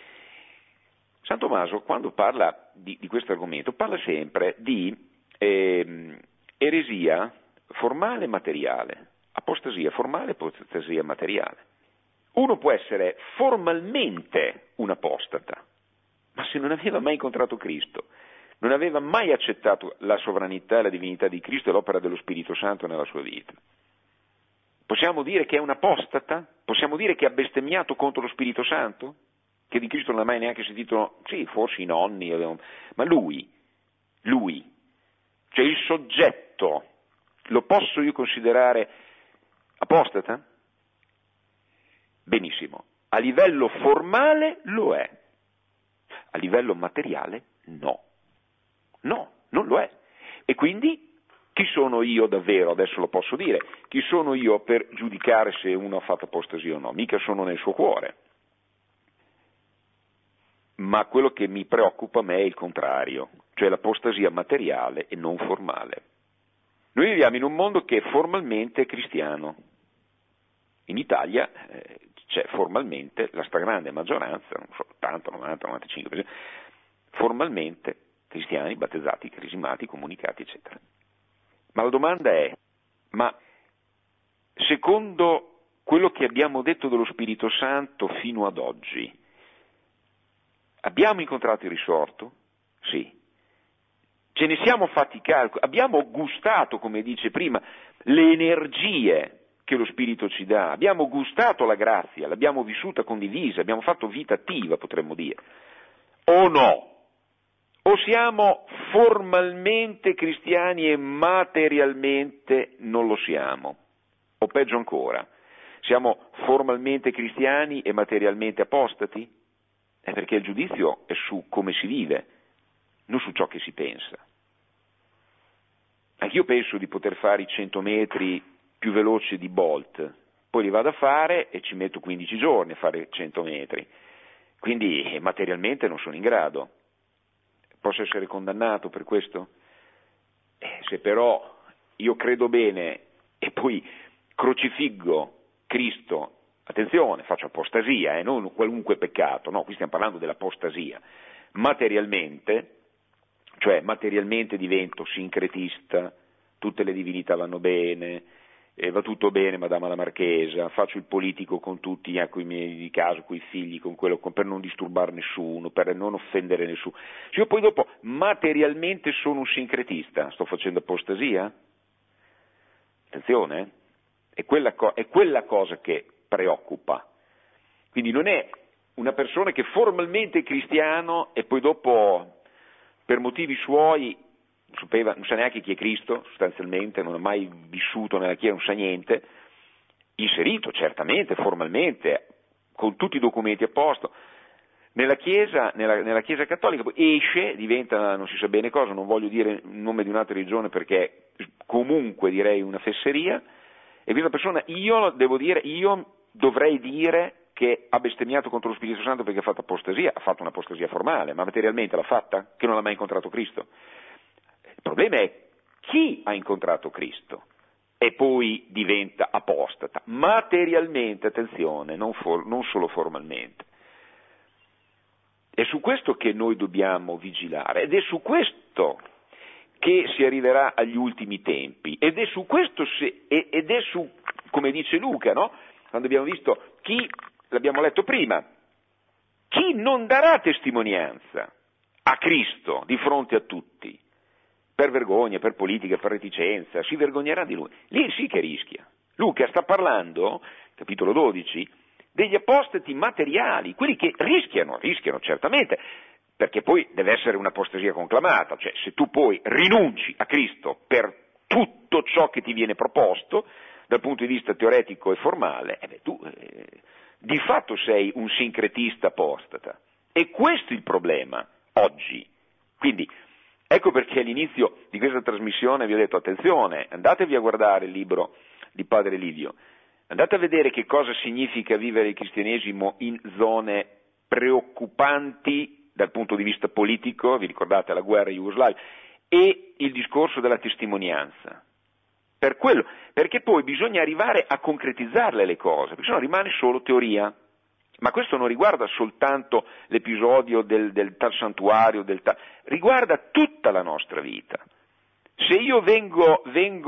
San Tommaso, quando parla di questo argomento, parla sempre di eresia formale e materiale, apostasia formale e apostasia materiale. Uno può essere formalmente un apostata, ma se non aveva mai incontrato Cristo, non aveva mai accettato la sovranità e la divinità di Cristo e l'opera dello Spirito Santo nella sua vita, possiamo dire che è un apostata? Possiamo dire che ha bestemmiato contro lo Spirito Santo? Che di Cristo non ha mai neanche sentito, sì, forse i nonni, ma lui, cioè il soggetto, lo posso io considerare apostata? Benissimo, a livello formale lo è, a livello materiale no, non lo è. E quindi chi sono io davvero, adesso lo posso dire, chi sono io per giudicare se uno ha fatto apostasia o no? Mica sono nel suo cuore. Ma quello che mi preoccupa a me è il contrario, cioè l'apostasia materiale e non formale. Noi viviamo in un mondo che formalmente è cristiano. In Italia c'è formalmente la stragrande maggioranza, non so, 80, 90, 95%, formalmente cristiani, battezzati, crismati, comunicati, eccetera. Ma la domanda è, ma secondo quello che abbiamo detto dello Spirito Santo fino ad oggi, abbiamo incontrato il risorto? Sì. Ce ne siamo fatti calcolo, abbiamo gustato, come dice prima, le energie che lo Spirito ci dà, abbiamo gustato la grazia, l'abbiamo vissuta condivisa, abbiamo fatto vita attiva, potremmo dire. O no? O siamo formalmente cristiani e materialmente non lo siamo? O peggio ancora, siamo formalmente cristiani e materialmente apostati? È perché il giudizio è su come si vive, non su ciò che si pensa. Anch'io penso di poter fare i 100 metri più veloci di Bolt, poi li vado a fare e ci metto 15 giorni a fare 100 metri, quindi materialmente non sono in grado. Posso essere condannato per questo? Se però io credo bene e poi crocifiggo Cristo, attenzione, faccio apostasia, non qualunque peccato, no, qui stiamo parlando dell'apostasia, materialmente, cioè materialmente divento sincretista, tutte le divinità vanno bene, va tutto bene Madama la Marchesa, faccio il politico con tutti, con i miei di caso, con i figli, con quello, per non disturbare nessuno, per non offendere nessuno. Se io poi dopo materialmente sono un sincretista, sto facendo apostasia? Attenzione, è quella cosa che preoccupa. Quindi non è una persona che formalmente è cristiano e poi dopo per motivi suoi non sa neanche chi è Cristo, sostanzialmente, non ha mai vissuto nella Chiesa, non sa niente, inserito certamente, formalmente, con tutti i documenti a posto, nella Chiesa cattolica, poi esce, diventa non si sa bene cosa, non voglio dire il nome di un'altra religione perché comunque direi una fesseria, e questa persona, io dovrei dire che ha bestemmiato contro lo Spirito Santo perché ha fatto apostasia, ha fatto un'apostasia formale, ma materialmente l'ha fatta? Che non ha mai incontrato Cristo? Il problema è chi ha incontrato Cristo e poi diventa apostata, materialmente, attenzione, non solo formalmente. È su questo che noi dobbiamo vigilare ed è su questo che si arriverà agli ultimi tempi ed è su questo, come dice Luca, no? Quando abbiamo visto chi, l'abbiamo letto prima, chi non darà testimonianza a Cristo di fronte a tutti, per vergogna, per politica, per reticenza, si vergognerà di lui. Lì sì che rischia. Luca sta parlando, capitolo 12, degli apostati materiali, quelli che rischiano certamente, perché poi deve essere un'apostasia conclamata, cioè se tu poi rinunci a Cristo per tutto ciò che ti viene proposto, dal punto di vista teoretico e formale, tu di fatto sei un sincretista apostata. E questo è il problema oggi. Quindi ecco perché all'inizio di questa trasmissione vi ho detto attenzione, andatevi a guardare il libro di Padre Livio, andate a vedere che cosa significa vivere il cristianesimo in zone preoccupanti dal punto di vista politico, vi ricordate la guerra jugoslavia, e il discorso della testimonianza. Per quello, perché poi bisogna arrivare a concretizzarle le cose, perché sennò rimane solo teoria. Ma questo non riguarda soltanto l'episodio del tal santuario, riguarda tutta la nostra vita. Se io vengo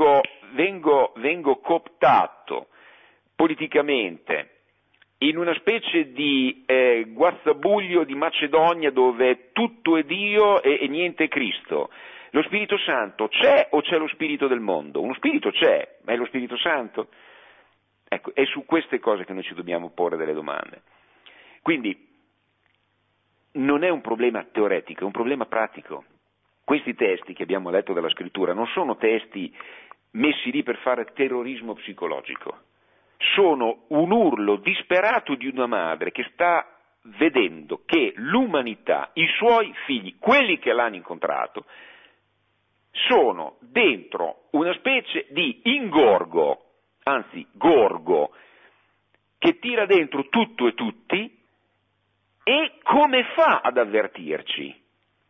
cooptato politicamente in una specie di guazzabuglio di Macedonia dove tutto è Dio e niente è Cristo, lo Spirito Santo c'è o c'è lo spirito del mondo? Uno spirito c'è, ma è lo Spirito Santo? Ecco, è su queste cose che noi ci dobbiamo porre delle domande. Quindi non è un problema teoretico, è un problema pratico. Questi testi che abbiamo letto dalla scrittura non sono testi messi lì per fare terrorismo psicologico, sono un urlo disperato di una madre che sta vedendo che l'umanità, i suoi figli, quelli che l'hanno incontrato, sono dentro una specie di ingorgo, anzi gorgo, che tira dentro tutto e tutti, e come fa ad avvertirci?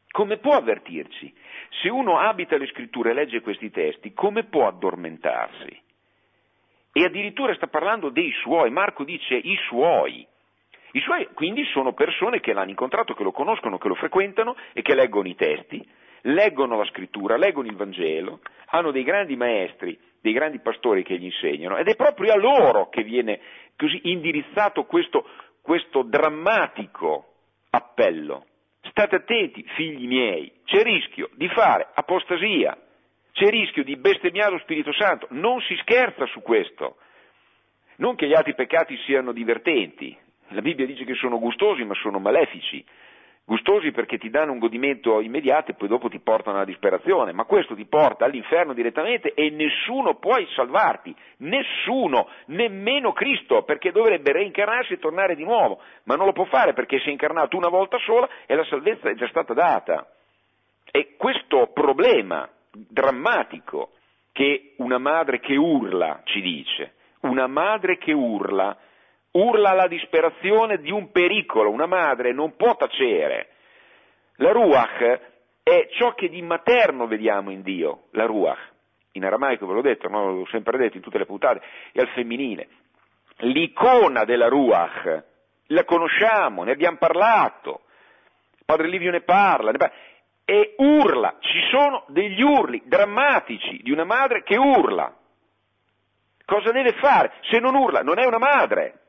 Come può avvertirci? Se uno abita le scritture e legge questi testi, come può addormentarsi? E addirittura sta parlando dei suoi, Marco dice i suoi. I suoi quindi sono persone che l'hanno incontrato, che lo conoscono, che lo frequentano e che leggono i testi, leggono la scrittura, leggono il Vangelo, hanno dei grandi maestri, dei grandi pastori che gli insegnano, ed è proprio a loro che viene così indirizzato questo drammatico appello. State attenti, figli miei, c'è rischio di fare apostasia, c'è rischio di bestemmiare lo Spirito Santo, non si scherza su questo. Non che gli altri peccati siano divertenti, la Bibbia dice che sono gustosi ma sono malefici, gustosi perché ti danno un godimento immediato e poi dopo ti portano alla disperazione, ma questo ti porta all'inferno direttamente e nessuno può salvarti, nessuno, nemmeno Cristo, perché dovrebbe reincarnarsi e tornare di nuovo, ma non lo può fare perché si è incarnato una volta sola e la salvezza è già stata data. E questo problema drammatico che una madre che urla ci dice, una madre che urla alla disperazione di un pericolo, una madre non può tacere. La Ruach è ciò che di materno vediamo in Dio, la Ruach, in aramaico ve l'ho detto, no? L'ho sempre detto in tutte le puntate, è al femminile. L'icona della Ruach, la conosciamo, ne abbiamo parlato, Padre Livio ne parla, e urla, ci sono degli urli drammatici di una madre che urla. Cosa deve fare? Se non urla, non è una madre.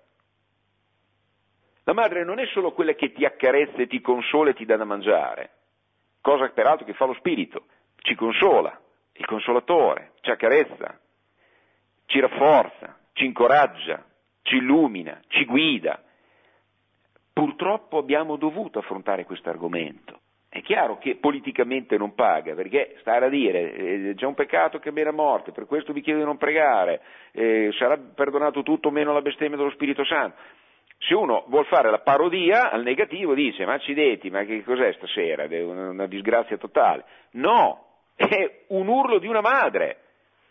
La madre non è solo quella che ti accarezza e ti consola e ti dà da mangiare, cosa peraltro che fa lo Spirito, ci consola, il Consolatore, ci accarezza, ci rafforza, ci incoraggia, ci illumina, ci guida. Purtroppo abbiamo dovuto affrontare questo argomento. È chiaro che politicamente non paga, perché stare a dire c'è un peccato che viene a morte, per questo vi chiedo di non pregare, sarà perdonato tutto meno la bestemmia dello Spirito Santo. Se uno vuol fare la parodia al negativo dice ma accidenti, ma che cos'è stasera? È una disgrazia totale. No, è un urlo di una madre.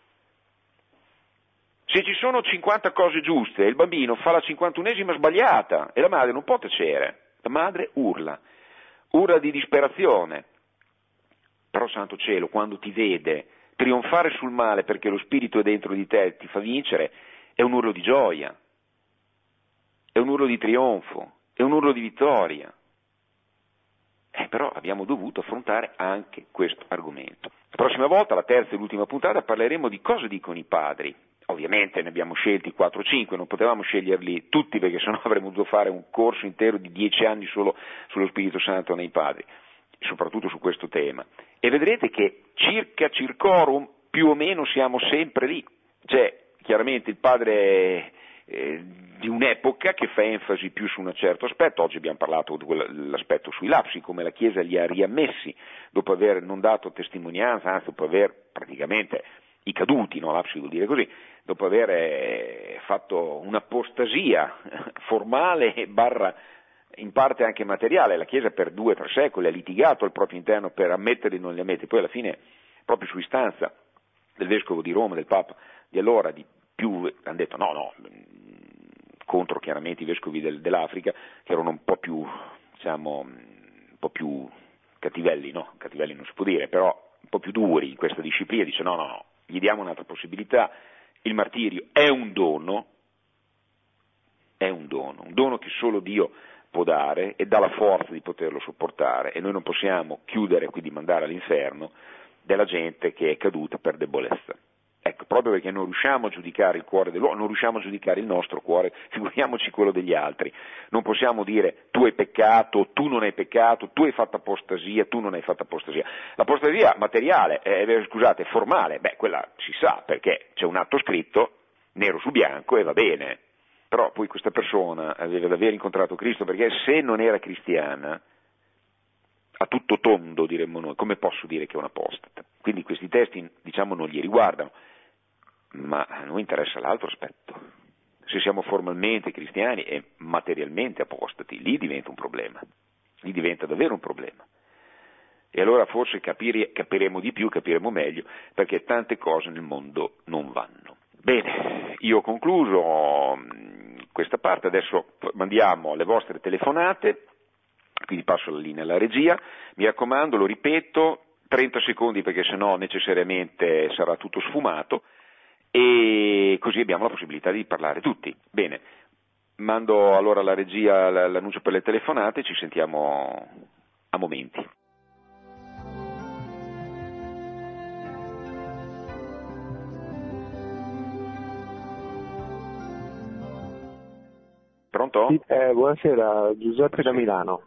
Se ci sono 50 cose giuste e il bambino fa la 51esima sbagliata e la madre non può tacere, la madre urla di disperazione. Però santo cielo, quando ti vede trionfare sul male perché lo spirito è dentro di te e ti fa vincere, è un urlo di gioia. È un urlo di trionfo, è un urlo di vittoria. Però abbiamo dovuto affrontare anche questo argomento. La prossima volta, la terza e l'ultima puntata, parleremo di cosa dicono i padri. Ovviamente ne abbiamo scelti 4 o 5, non potevamo sceglierli tutti perché sennò avremmo dovuto fare un corso intero di 10 anni solo sullo Spirito Santo nei padri, soprattutto su questo tema. E vedrete che circorum più o meno siamo sempre lì. C'è chiaramente il padre di un'epoca che fa enfasi più su un certo aspetto. Oggi abbiamo parlato dell'aspetto sui lapsi, come la Chiesa li ha riammessi dopo aver non dato testimonianza, anzi dopo aver praticamente i caduti, no? Lapsi vuol dire così, dopo aver fatto un'apostasia formale e barra in parte anche materiale. La Chiesa per 2 o 3 secoli ha litigato al proprio interno per ammetterli o non li ammette, poi alla fine proprio su istanza del Vescovo di Roma, del Papa di allora, hanno detto no, contro chiaramente i vescovi dell'Africa, che erano un po' più, diciamo, un po' più cattivelli, no? Cattivelli non si può dire, però un po' più duri in questa disciplina, dice no, gli diamo un'altra possibilità, il martirio è un dono che solo Dio può dare e dà la forza di poterlo sopportare, e noi non possiamo chiudere, quindi mandare all'inferno, della gente che è caduta per debolezza. Ecco, proprio perché non riusciamo a giudicare il cuore dell'uomo, non riusciamo a giudicare il nostro cuore, figuriamoci quello degli altri. Non possiamo dire tu hai peccato, tu non hai peccato, tu hai fatto apostasia, tu non hai fatto apostasia. L'apostasia materiale, formale, quella si sa perché c'è un atto scritto, nero su bianco, e va bene. Però poi questa persona aveva aver incontrato Cristo, perché se non era cristiana, a tutto tondo diremmo noi, come posso dire che è un apostata? Quindi questi testi, diciamo, non gli riguardano, ma a noi interessa l'altro aspetto. Se siamo formalmente cristiani e materialmente apostati, lì diventa un problema, lì diventa davvero un problema. E allora forse capiremo di più, capiremo meglio, perché tante cose nel mondo non vanno. Bene, io ho concluso questa parte, adesso mandiamo le vostre telefonate Quindi passo la linea alla regia, mi raccomando, lo ripeto, 30 secondi perché sennò necessariamente sarà tutto sfumato e così abbiamo la possibilità di parlare tutti. Bene, mando allora alla regia l'annuncio per le telefonate e ci sentiamo a momenti. Pronto? Sì, buonasera, Giuseppe da Milano.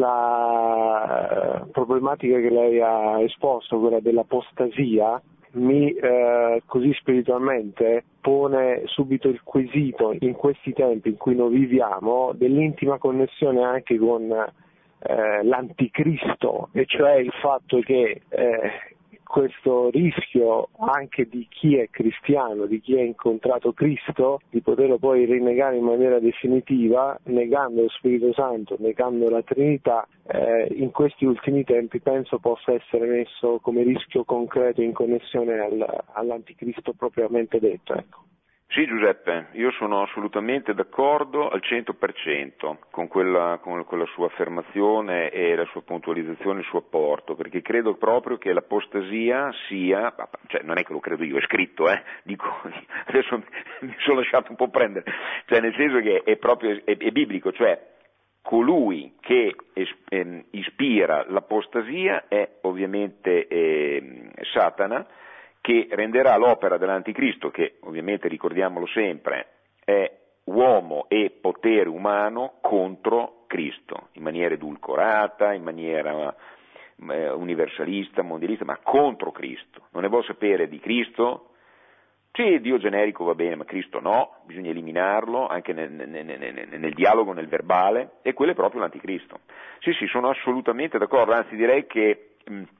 La problematica che lei ha esposto, quella dell'apostasia, così spiritualmente pone subito il quesito, in questi tempi in cui noi viviamo, dell'intima connessione anche con l'anticristo, e cioè il fatto che questo rischio anche di chi è cristiano, di chi ha incontrato Cristo, di poterlo poi rinnegare in maniera definitiva, negando lo Spirito Santo, negando la Trinità, in questi ultimi tempi penso possa essere messo come rischio concreto in connessione all'anticristo propriamente detto. Ecco. Sì Giuseppe, io sono assolutamente d'accordo al 100% con quella sua affermazione e la sua puntualizzazione, il suo apporto, perché credo proprio che l'apostasia sia, cioè non è che lo credo io, è scritto, dico, adesso mi sono lasciato un po' prendere, cioè nel senso che è biblico, cioè colui che ispira l'apostasia è ovviamente Satana, che renderà l'opera dell'anticristo, che ovviamente ricordiamolo sempre è uomo e potere umano contro Cristo, in maniera edulcorata, in maniera universalista, mondialista, ma contro Cristo. Non ne vuol sapere di Cristo? Sì, Dio generico va bene, ma Cristo no, bisogna eliminarlo anche nel dialogo, nel verbale, e quello è proprio l'anticristo. Sì, sono assolutamente d'accordo, anzi direi che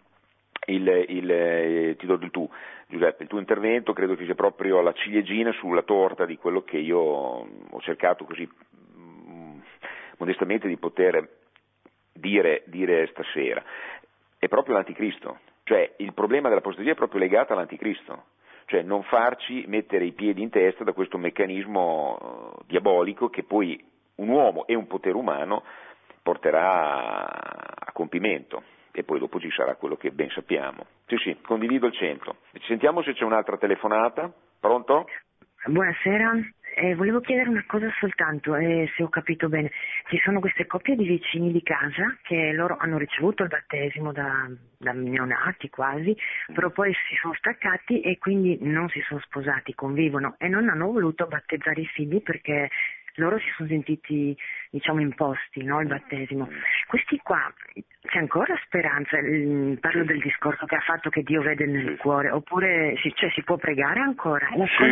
ti do del tu, Giuseppe, il tuo intervento credo che sia proprio la ciliegina sulla torta di quello che io ho cercato così modestamente di poter dire stasera. È proprio l'anticristo, cioè il problema dell'apostasia è proprio legato all'anticristo, cioè non farci mettere i piedi in testa da questo meccanismo diabolico che poi un uomo e un potere umano porterà a compimento. E poi dopo ci sarà quello che ben sappiamo. Sì, condivido il 100. Sentiamo se c'è un'altra telefonata. Pronto? Buonasera, volevo chiedere una cosa soltanto, se ho capito bene. Ci sono queste coppie di vicini di casa che loro hanno ricevuto il battesimo da neonati quasi, però poi si sono staccati e quindi non si sono sposati, convivono e non hanno voluto battezzare i figli perché loro si sono sentiti, diciamo, imposti, no, il battesimo. Questi qua, c'è ancora speranza? Parlo del discorso che ha fatto che Dio vede nel cuore, oppure si può pregare ancora?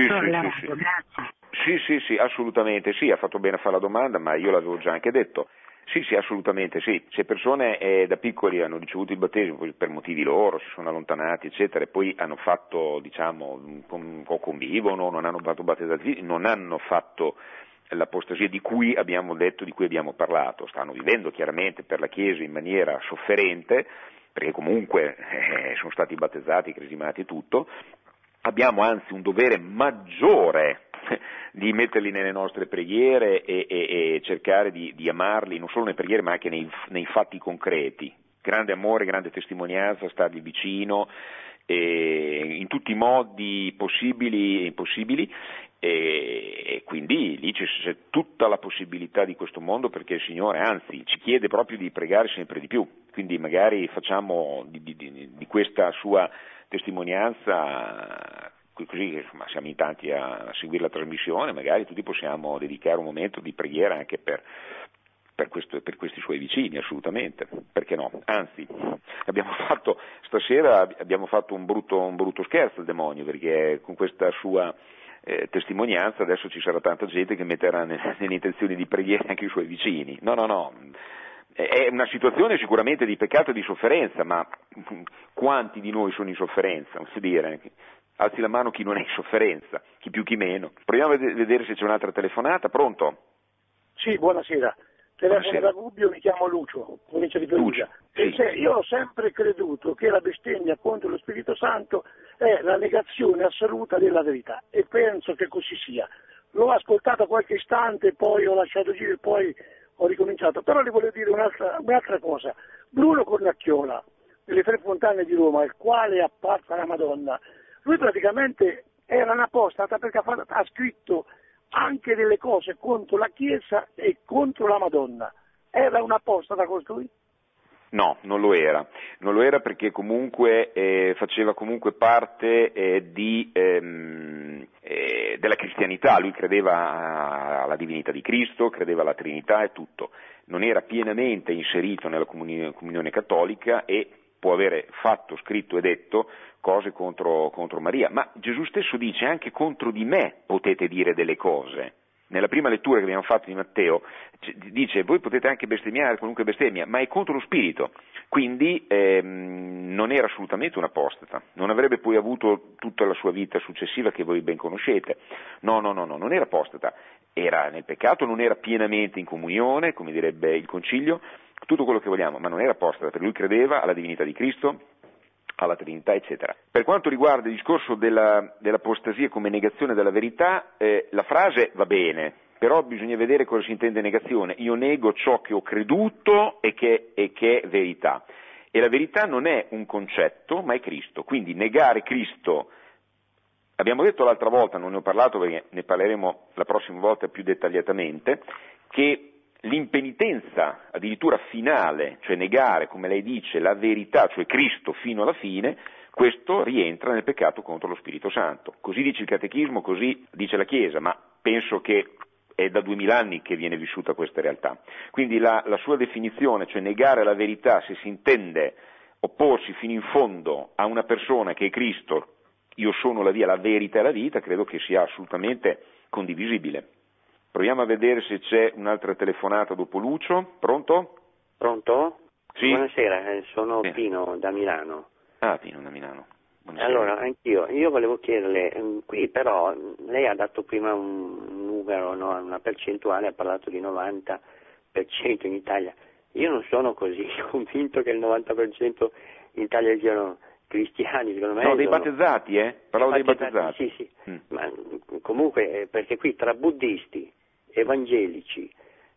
Grazie. Sì, assolutamente sì, ha fatto bene a fare la domanda, ma io l'avevo già anche detto. Sì, assolutamente sì. Se persone da piccoli hanno ricevuto il battesimo per motivi loro, si sono allontanati, eccetera, e poi hanno fatto, diciamo, o convivono, non hanno fatto battezzati, non hanno fatto l'apostasia di cui abbiamo detto, di cui abbiamo parlato, stanno vivendo chiaramente per la Chiesa in maniera sofferente, perché comunque sono stati battezzati, cresimati e tutto, abbiamo anzi un dovere maggiore di metterli nelle nostre preghiere e cercare di amarli, non solo nelle preghiere ma anche nei fatti concreti, grande amore, grande testimonianza, stargli vicino, in tutti i modi possibili e impossibili, e quindi lì c'è tutta la possibilità di questo mondo, perché il Signore anzi ci chiede proprio di pregare sempre di più, quindi magari facciamo di questa sua testimonianza, così insomma, siamo in tanti a seguire la trasmissione, magari tutti possiamo dedicare un momento di preghiera anche per questi suoi vicini, assolutamente, perché no? Anzi, stasera abbiamo fatto un brutto scherzo al demonio, perché con questa sua testimonianza adesso ci sarà tanta gente che metterà nelle intenzioni di preghiera anche i suoi vicini. No, è una situazione sicuramente di peccato e di sofferenza, ma quanti di noi sono in sofferenza? Non si dire, alzi la mano chi non è in sofferenza, chi più chi meno. Proviamo a vedere se c'è un'altra telefonata. Pronto? Sì, buonasera. Telefono da Gubbio, mi chiamo Lucio, provincia di Perugia. Sì. Io ho sempre creduto che la bestemmia contro lo Spirito Santo è la negazione assoluta della verità e penso che così sia. L'ho ascoltata qualche istante, poi ho lasciato girare, poi ho ricominciato. Però le voglio dire un'altra cosa. Bruno Cornacchiola, delle Tre Fontane di Roma, il quale è apparsa la Madonna, lui praticamente era un apostata perché ha scritto anche delle cose contro la Chiesa e contro la Madonna. Era un apostata costui? No, non lo era perché comunque faceva comunque parte della cristianità, lui credeva alla divinità di Cristo, credeva alla Trinità e tutto, non era pienamente inserito nella comunione cattolica e può avere fatto, scritto e detto cose contro Maria, ma Gesù stesso dice anche contro di me potete dire delle cose. Nella prima lettura che abbiamo fatto di Matteo dice voi potete anche bestemmiare qualunque bestemmia, ma è contro lo spirito, quindi non era assolutamente un apostata, non avrebbe poi avuto tutta la sua vita successiva che voi ben conoscete, no, non era apostata, era nel peccato, non era pienamente in comunione, come direbbe il Concilio, tutto quello che vogliamo, ma non era apostata, perché lui credeva alla divinità di Cristo, alla Trinità, eccetera. Per quanto riguarda il discorso dell'apostasia come negazione della verità, la frase va bene, però bisogna vedere cosa si intende negazione. Io nego ciò che ho creduto e che è verità. E la verità non è un concetto, ma è Cristo. Quindi negare Cristo, abbiamo detto l'altra volta, non ne ho parlato perché ne parleremo la prossima volta più dettagliatamente, che l'impenitenza addirittura finale, cioè negare, come lei dice, la verità, cioè Cristo fino alla fine, questo rientra nel peccato contro lo Spirito Santo. Così dice il Catechismo, così dice la Chiesa, ma penso che è da 2000 anni che viene vissuta questa realtà. Quindi la sua definizione, cioè negare la verità, se si intende opporsi fino in fondo a una persona che è Cristo, io sono la via, la verità e la vita, credo che sia assolutamente condivisibile. Proviamo a vedere se c'è un'altra telefonata dopo Lucio. Pronto? Pronto? Sì. Buonasera, sono Sì. Pino da Milano. Ah, Pino da Milano. Buonasera. Allora, io volevo chiederle, qui però lei ha dato prima un numero, no, una percentuale, ha parlato di 90% in Italia. Io non sono così convinto che il 90% in Italia siano cristiani, secondo me. No, dei battezzati, Parlavo dei battezzati. Sì. Ma comunque, perché qui tra buddisti, evangelici,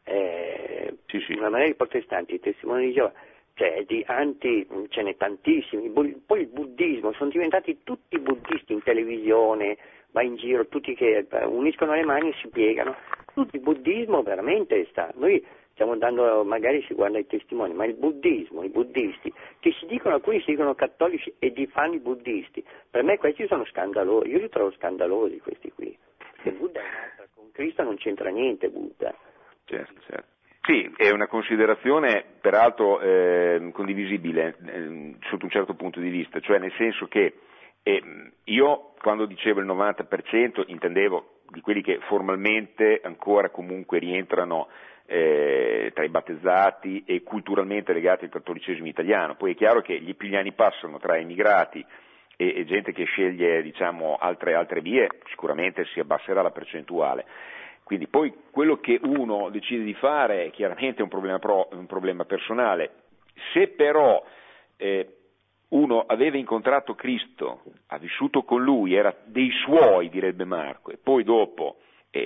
Sì. una maniera di protestanti, testimoni di Geova, cioè ce n'è tantissimi. Poi il buddismo, sono diventati tutti buddisti in televisione, va in giro, tutti che uniscono le mani e si piegano. Tutto il buddismo veramente sta. Noi stiamo dando, magari si guarda i testimoni, ma il buddismo, i buddisti, che alcuni si dicono cattolici e fanno i buddisti, per me questi sono scandalosi, io li trovo scandalosi questi qui, perché Buddha è un'altra, con Cristo non c'entra niente Buddha. Certo. Sì, è una considerazione peraltro condivisibile sotto un certo punto di vista, cioè nel senso che io quando dicevo il 90% intendevo di quelli che formalmente ancora comunque rientrano tra i battezzati e culturalmente legati al cattolicesimo italiano. Poi è chiaro che più gli anni passano tra immigrati e gente che sceglie altre vie, sicuramente si abbasserà la percentuale. Quindi poi quello che uno decide di fare è chiaramente un problema personale. Se però uno aveva incontrato Cristo, ha vissuto con Lui, era dei suoi, direbbe Marco, e poi dopo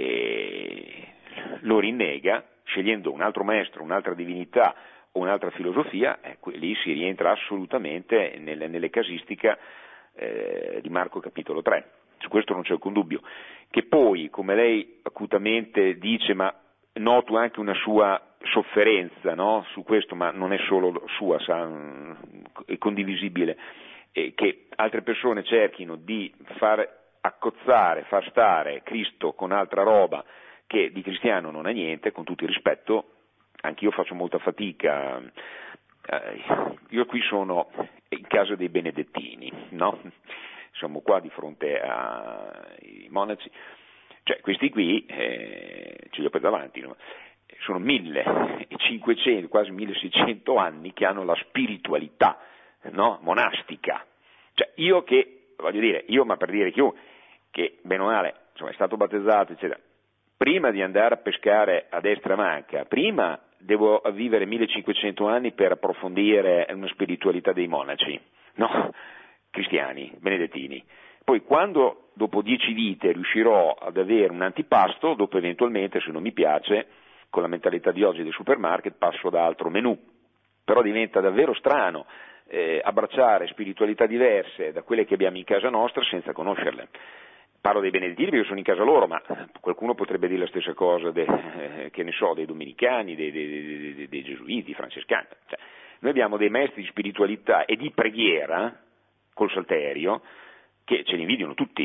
lo rinnega, scegliendo un altro maestro, un'altra divinità o un'altra filosofia, lì si rientra assolutamente nelle casistiche di Marco capitolo 3. Su questo non c'è alcun dubbio. Che poi, come lei acutamente dice, ma noto anche una sua sofferenza, no? Su questo, ma non è solo sua, è condivisibile, che altre persone cerchino di far stare Cristo con altra roba che di cristiano non ha niente, con tutto il rispetto, anch'io faccio molta fatica. Io qui sono in casa dei benedettini, no? Siamo qua di fronte ai monaci, cioè questi qui, ce li ho per davanti, no? Sono 1500, quasi 1600 anni che hanno la spiritualità, no? Monastica, cioè ma per dire chiunque, che bene o male, insomma, è stato battezzato, eccetera, prima di andare a pescare a destra manca, prima devo vivere 1500 anni per approfondire una spiritualità dei monaci, no? Cristiani, benedettini. Poi quando dopo 10 vite riuscirò ad avere un antipasto, dopo eventualmente, se non mi piace, con la mentalità di oggi del supermarket passo ad altro menù, però diventa davvero strano abbracciare spiritualità diverse da quelle che abbiamo in casa nostra senza conoscerle. Parlo dei benedettini perché sono in casa loro, ma qualcuno potrebbe dire la stessa cosa che ne so, dei domenicani, dei gesuiti, francescani. Cioè, noi abbiamo dei maestri di spiritualità e di preghiera col salterio che ce li invidiano tutti.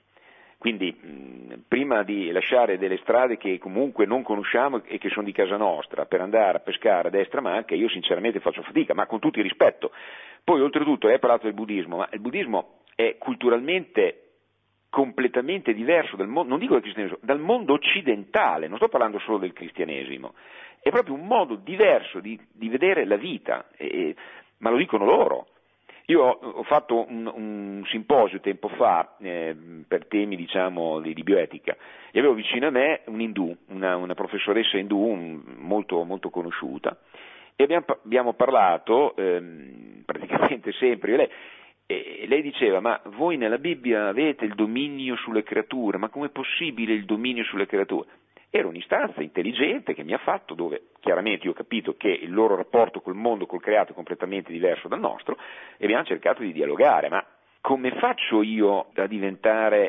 Quindi prima di lasciare delle strade che comunque non conosciamo e che sono di casa nostra per andare a pescare a destra manca, io sinceramente faccio fatica, ma con tutto il rispetto. Poi oltretutto lei ha parlato del buddismo, ma il buddismo è culturalmente completamente diverso dal mondo, non dico del cristianesimo, dal mondo occidentale, non sto parlando solo del cristianesimo, è proprio un modo diverso di vedere la vita, ma lo dicono loro. Io ho fatto un simposio tempo fa per temi diciamo di bioetica e avevo vicino a me un indù, una professoressa indù molto, molto conosciuta e abbiamo parlato praticamente sempre io e lei diceva ma voi nella Bibbia avete il dominio sulle creature, ma com'è possibile il dominio sulle creature? Era un'istanza intelligente che mi ha fatto, dove chiaramente io ho capito che il loro rapporto col mondo, col creato è completamente diverso dal nostro e abbiamo cercato di dialogare, ma come faccio io a diventare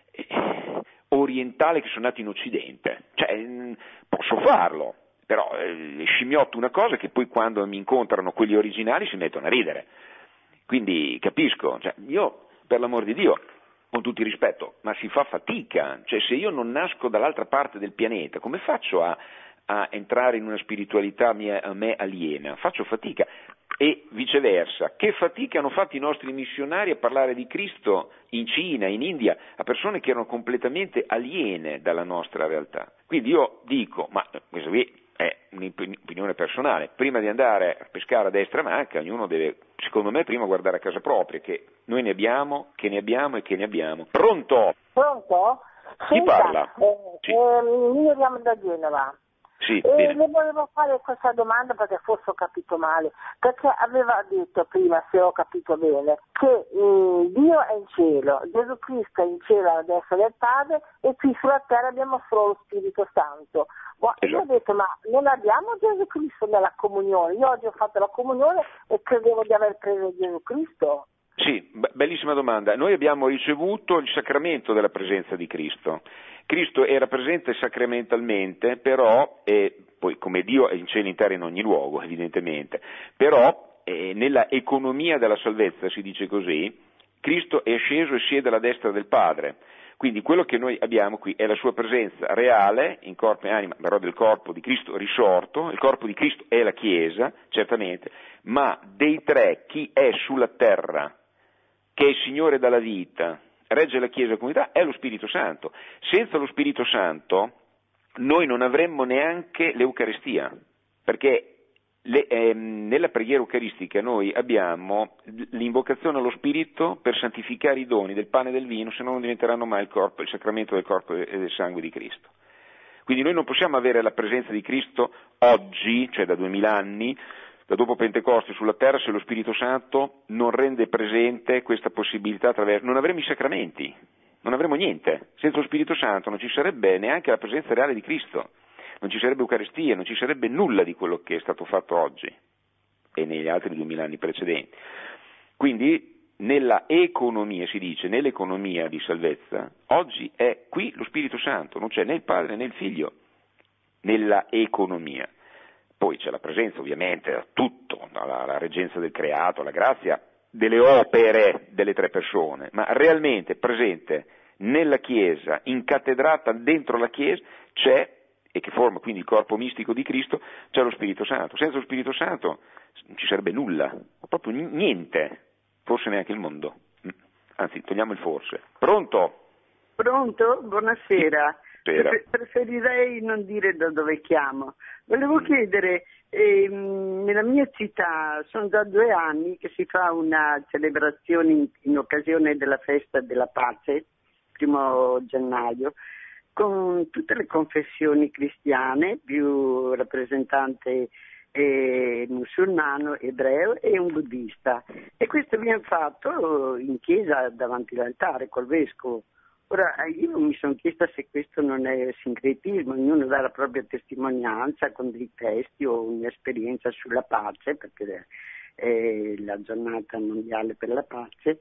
orientale che sono nato in Occidente? Cioè, posso farlo, però scimmiotto una cosa che poi quando mi incontrano quelli originali si mettono a ridere. Quindi capisco, cioè, io per l'amor di Dio, con tutto il rispetto, ma si fa fatica, cioè se io non nasco dall'altra parte del pianeta, come faccio a entrare in una spiritualità a me aliena? Faccio fatica e viceversa, che fatica hanno fatto i nostri missionari a parlare di Cristo in Cina, in India, a persone che erano completamente aliene dalla nostra realtà. Quindi io dico, ma questo qui è un'opinione personale, prima di andare a pescare a destra manca, ognuno deve, secondo me, prima guardare a casa propria, che noi ne abbiamo, che ne abbiamo e che ne abbiamo. Pronto? Pronto? Chi parla? Sì. Io chiamo da Genova. Sì, le volevo fare questa domanda perché forse ho capito male, perché aveva detto prima, se ho capito bene, che Dio è in cielo, Gesù Cristo è in cielo alla destra del Padre e qui sulla terra abbiamo solo lo Spirito Santo. Io ho detto, ma non abbiamo Gesù Cristo nella comunione? Io oggi ho fatto la comunione e credevo di aver preso Gesù Cristo. Sì, bellissima domanda. Noi abbiamo ricevuto il sacramento della presenza di Cristo. Cristo era presente sacramentalmente, però, poi come Dio è in cielo, in terra, in ogni luogo, evidentemente, però nella economia della salvezza, si dice così, Cristo è sceso e siede alla destra del Padre. Quindi quello che noi abbiamo qui è la sua presenza reale, in corpo e anima, però del corpo di Cristo risorto. Il corpo di Cristo è la Chiesa, certamente, ma dei tre chi è sulla terra, che è il Signore della vita, regge la Chiesa e la comunità, è lo Spirito Santo. Senza lo Spirito Santo noi non avremmo neanche l'Eucaristia, perché nella preghiera eucaristica noi abbiamo l'invocazione allo Spirito per santificare i doni del pane e del vino, se no non diventeranno mai il sacramento del corpo e del sangue di Cristo. Quindi noi non possiamo avere la presenza di Cristo oggi, cioè da 2000 anni, da dopo Pentecoste sulla terra, se lo Spirito Santo non rende presente questa possibilità non avremo i sacramenti, non avremo niente. Senza lo Spirito Santo non ci sarebbe neanche la presenza reale di Cristo, non ci sarebbe Eucaristia, non ci sarebbe nulla di quello che è stato fatto oggi e negli altri 2000 anni precedenti. Quindi nella economia, si dice, nell'economia di salvezza, oggi è qui lo Spirito Santo, non c'è né il Padre né il Figlio nella economia. Poi c'è la presenza ovviamente, tutto, la reggenza del creato, la grazia delle opere delle tre persone, ma realmente presente nella Chiesa, incattedrata dentro la Chiesa, c'è, e che forma quindi il corpo mistico di Cristo, c'è lo Spirito Santo. Senza lo Spirito Santo non ci sarebbe nulla, proprio niente, forse neanche il mondo. Anzi, togliamo il forse. Pronto? Pronto? Buonasera. Preferirei non dire da dove chiamo. Volevo chiedere, nella mia città sono da 2 anni che si fa una celebrazione in occasione della festa della pace, 1° gennaio, con tutte le confessioni cristiane, più rappresentante musulmano, ebreo e un buddista. E questo viene fatto in chiesa davanti all'altare col vescovo. Ora, io mi sono chiesta se questo non è sincretismo, ognuno dà la propria testimonianza con dei testi o un'esperienza sulla pace, perché è la giornata mondiale per la pace,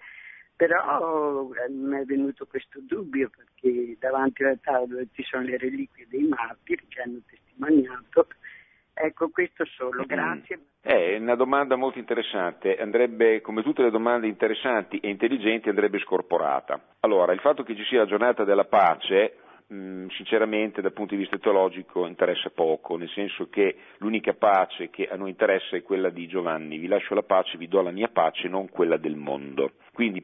però mi è venuto questo dubbio, perché davanti all'altare dove ci sono le reliquie dei martiri che hanno testimoniato, ecco, questo solo, grazie. È una domanda molto interessante, andrebbe, come tutte le domande interessanti e intelligenti, andrebbe scorporata. Allora, il fatto che ci sia la giornata della pace, sinceramente dal punto di vista teologico interessa poco, nel senso che l'unica pace che a noi interessa è quella di Giovanni: vi lascio la pace, vi do la mia pace, non quella del mondo. Quindi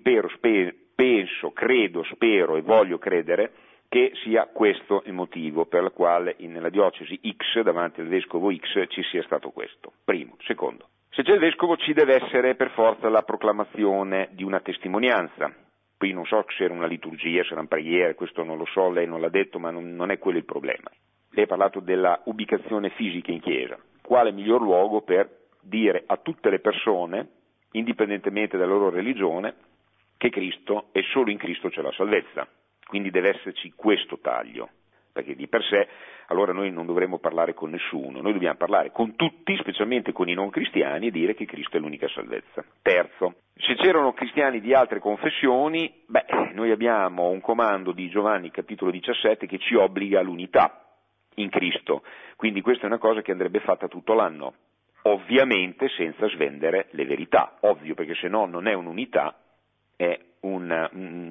penso, credo, spero e voglio credere che sia questo il motivo per il quale nella diocesi X, davanti al vescovo X, ci sia stato questo. Primo. Secondo, se c'è il vescovo ci deve essere per forza la proclamazione di una testimonianza. Qui non so se era una liturgia, se erano preghiere, questo non lo so, lei non l'ha detto, ma non è quello il problema. Lei ha parlato della ubicazione fisica in chiesa. Quale miglior luogo per dire a tutte le persone, indipendentemente dalla loro religione, che Cristo e solo in Cristo c'è la salvezza. Quindi deve esserci questo taglio, perché di per sé allora noi non dovremmo parlare con nessuno, noi dobbiamo parlare con tutti, specialmente con i non cristiani, e dire che Cristo è l'unica salvezza. Terzo, se c'erano cristiani di altre confessioni, noi abbiamo un comando di Giovanni capitolo 17 che ci obbliga all'unità in Cristo, quindi questa è una cosa che andrebbe fatta tutto l'anno, ovviamente senza svendere le verità, ovvio, perché se no non è un'unità, è una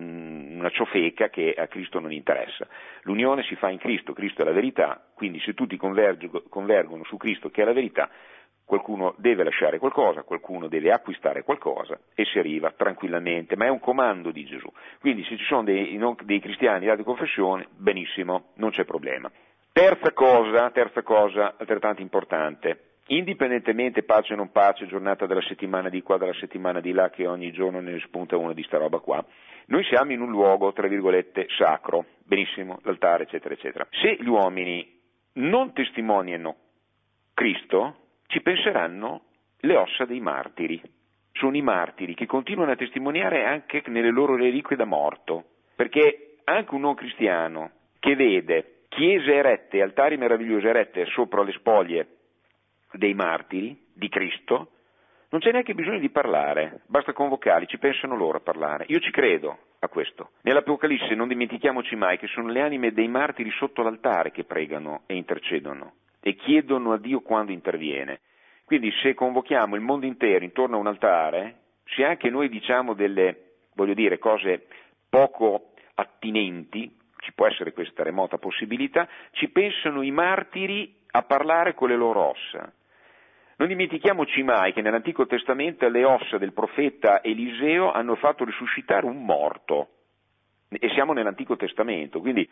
ciofeca che a Cristo non interessa. L'unione si fa in Cristo, Cristo è la verità, quindi se tutti convergono su Cristo che è la verità, qualcuno deve lasciare qualcosa, qualcuno deve acquistare qualcosa e si arriva tranquillamente, ma è un comando di Gesù. Quindi se ci sono dei cristiani di altre confessioni, benissimo, non c'è problema. Terza cosa altrettanto importante. Indipendentemente pace o non pace, giornata della settimana di qua, della settimana di là, che ogni giorno ne spunta una di sta roba qua, noi siamo in un luogo, tra virgolette, sacro, benissimo, l'altare, eccetera, eccetera. Se gli uomini non testimoniano Cristo, ci penseranno le ossa dei martiri. Sono i martiri che continuano a testimoniare anche nelle loro reliquie da morto, perché anche un non cristiano che vede chiese erette, altari meravigliosi erette sopra le spoglie dei martiri di Cristo, non c'è neanche bisogno di parlare, basta convocarli, ci pensano loro a parlare. Io ci credo a questo. Nell'Apocalisse non dimentichiamoci mai che sono le anime dei martiri sotto l'altare che pregano e intercedono e chiedono a Dio quando interviene. Quindi se convochiamo il mondo intero intorno a un altare, se anche noi diciamo delle, cose poco attinenti, ci può essere questa remota possibilità, ci pensano i martiri a parlare con le loro ossa. Non dimentichiamoci mai che nell'Antico Testamento le ossa del profeta Eliseo hanno fatto risuscitare un morto, e siamo nell'Antico Testamento, quindi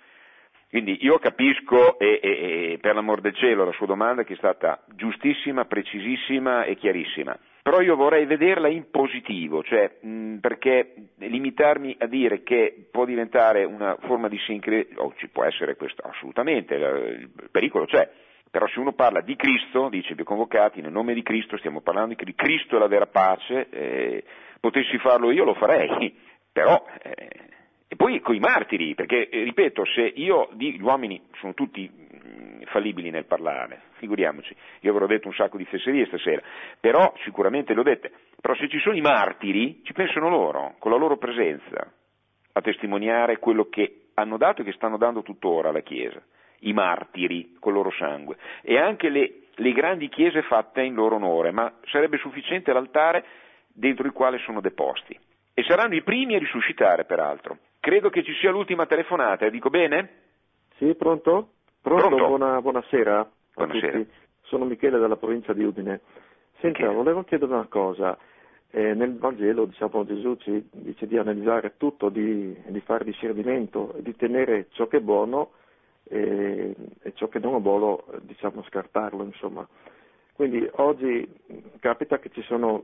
io capisco e per l'amor del cielo la sua domanda, che è stata giustissima, precisissima e chiarissima, però io vorrei vederla in positivo, cioè perché limitarmi a dire che può diventare una forma di sincretismo, ci può essere questo, assolutamente, il pericolo c'è. Però se uno parla di Cristo, dice vi ho convocati nel nome di Cristo, stiamo parlando di Cristo è la vera pace, potessi farlo io lo farei, però e poi coi martiri, perché ripeto, se gli uomini sono tutti fallibili nel parlare, figuriamoci, io avrò detto un sacco di fesserie stasera, però sicuramente l'ho dette, però se ci sono i martiri ci pensano loro, con la loro presenza, a testimoniare quello che hanno dato e che stanno dando tuttora alla Chiesa. I martiri col loro sangue e anche le grandi chiese fatte in loro onore, ma sarebbe sufficiente l'altare dentro il quale sono deposti e saranno i primi a risuscitare, peraltro. Credo che ci sia l'ultima telefonata, dico bene? Sì, pronto? Buonasera. Buonasera. Tutti. Sono Michele dalla provincia di Udine. Senta, volevo chiedere una cosa. Nel Vangelo, Gesù ci dice di analizzare tutto, di fare discernimento, di tenere ciò che è buono e ciò che non è buono, scartarlo, insomma. Quindi oggi capita che ci sono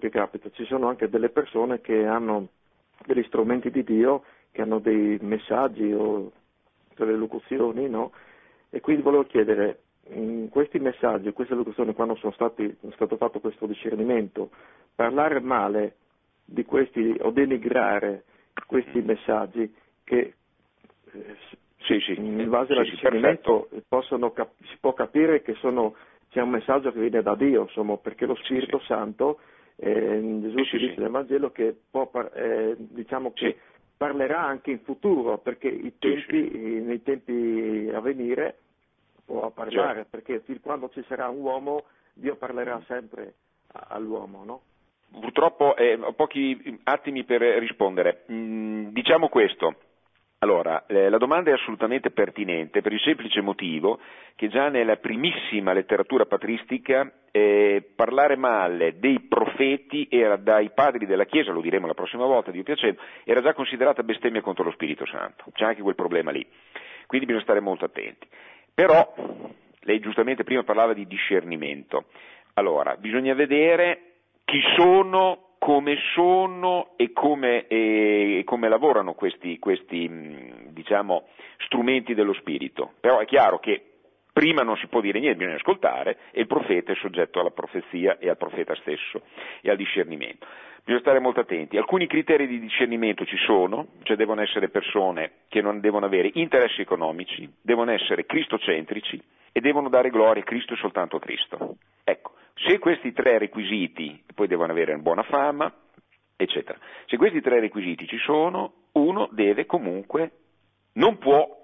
anche delle persone che hanno degli strumenti di Dio, che hanno dei messaggi o delle locuzioni, no? E quindi volevo chiedere, questi messaggi, queste locuzioni, quando è stato fatto questo discernimento, parlare male di questi o denigrare questi messaggi, che in base al discernimento si può capire che c'è un messaggio che viene da Dio, insomma, perché lo Spirito Santo, Gesù ci dice nel Vangelo che che parlerà anche in futuro, perché nei tempi a venire può parlare, perché fin quando ci sarà un uomo, Dio parlerà sempre all'uomo, no? Purtroppo ho pochi attimi per rispondere. Diciamo questo. Allora, la domanda è assolutamente pertinente per il semplice motivo che già nella primissima letteratura patristica parlare male dei profeti era dai padri della Chiesa, lo diremo la prossima volta, Dio piacendo, era già considerata bestemmia contro lo Spirito Santo. C'è anche quel problema lì. Quindi bisogna stare molto attenti. Però, lei giustamente prima parlava di discernimento. Allora, bisogna vedere chi sono, come sono e come lavorano questi diciamo strumenti dello spirito. Però è chiaro che prima non si può dire niente, bisogna ascoltare, e il profeta è soggetto alla profezia e al profeta stesso e al discernimento. Bisogna stare molto attenti. Alcuni criteri di discernimento ci sono, cioè devono essere persone che non devono avere interessi economici, devono essere cristocentrici e devono dare gloria a Cristo e soltanto a Cristo. Ecco, se questi tre requisiti, poi devono avere una buona fama, eccetera, se questi tre requisiti ci sono, uno deve comunque, non può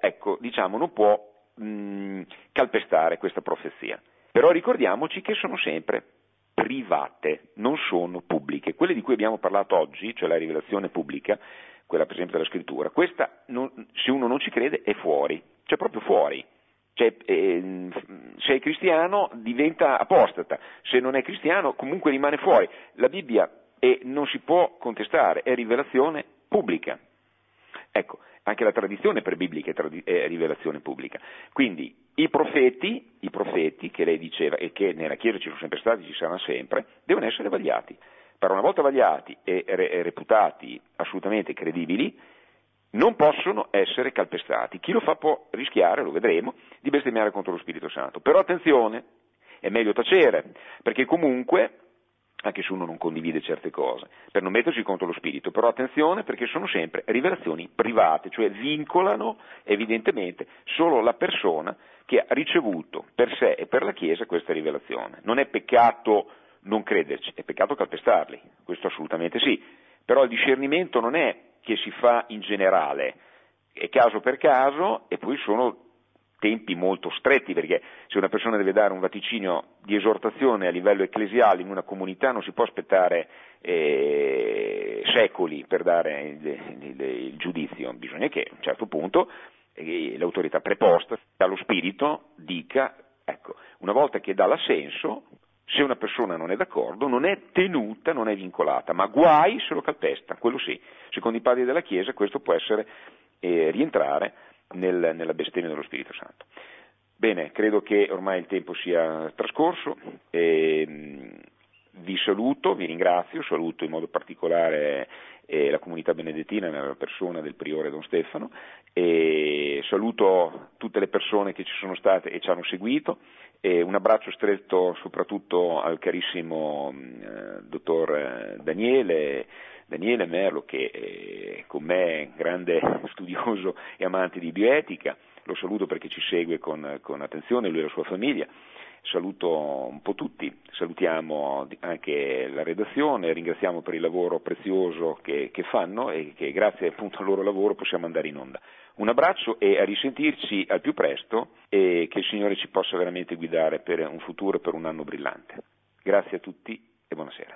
calpestare questa profezia. Però ricordiamoci che sono sempre private, non sono pubbliche. Quelle di cui abbiamo parlato oggi, cioè la rivelazione pubblica, quella per esempio della scrittura, questa se uno non ci crede è fuori, cioè proprio fuori. Cioè, se è cristiano diventa apostata, se non è cristiano comunque rimane fuori. La Bibbia non si può contestare, è rivelazione pubblica. Ecco, anche la tradizione prebiblica è rivelazione pubblica. Quindi i profeti che lei diceva e che nella Chiesa ci sono sempre stati, ci saranno sempre, devono essere vagliati. Per una volta vagliati e reputati assolutamente credibili, non possono essere calpestati. Chi lo fa può rischiare, lo vedremo, di bestemmiare contro lo Spirito Santo. Però attenzione, è meglio tacere, perché comunque, anche se uno non condivide certe cose, per non metterci contro lo Spirito, però attenzione perché sono sempre rivelazioni private, cioè vincolano evidentemente solo la persona che ha ricevuto per sé e per la Chiesa questa rivelazione. Non è peccato non crederci, è peccato calpestarli, questo assolutamente sì, però il discernimento non è che si fa in generale, è caso per caso e poi sono tempi molto stretti, perché se una persona deve dare un vaticinio di esortazione a livello ecclesiale in una comunità non si può aspettare secoli per dare il giudizio, bisogna che a un certo punto l'autorità preposta dallo Spirito dica, ecco, una volta che dà l'assenso, se una persona non è d'accordo non è tenuta, non è vincolata, ma guai se lo calpesta, quello sì. Secondo i padri della Chiesa questo può essere rientrare nella bestemmia dello Spirito Santo. Bene, credo che ormai il tempo sia trascorso, vi saluto, vi ringrazio, saluto in modo particolare la comunità benedettina nella persona del priore Don Stefano e saluto tutte le persone che ci sono state e ci hanno seguito e un abbraccio stretto soprattutto al carissimo dottor Daniele Merlo, che con me è grande studioso e amante di bioetica, lo saluto perché ci segue con attenzione, lui e la sua famiglia. Saluto un po' tutti, salutiamo anche la redazione, ringraziamo per il lavoro prezioso che fanno e che grazie appunto al loro lavoro possiamo andare in onda. Un abbraccio e a risentirci al più presto e che il Signore ci possa veramente guidare per un futuro e per un anno brillante. Grazie a tutti e buonasera.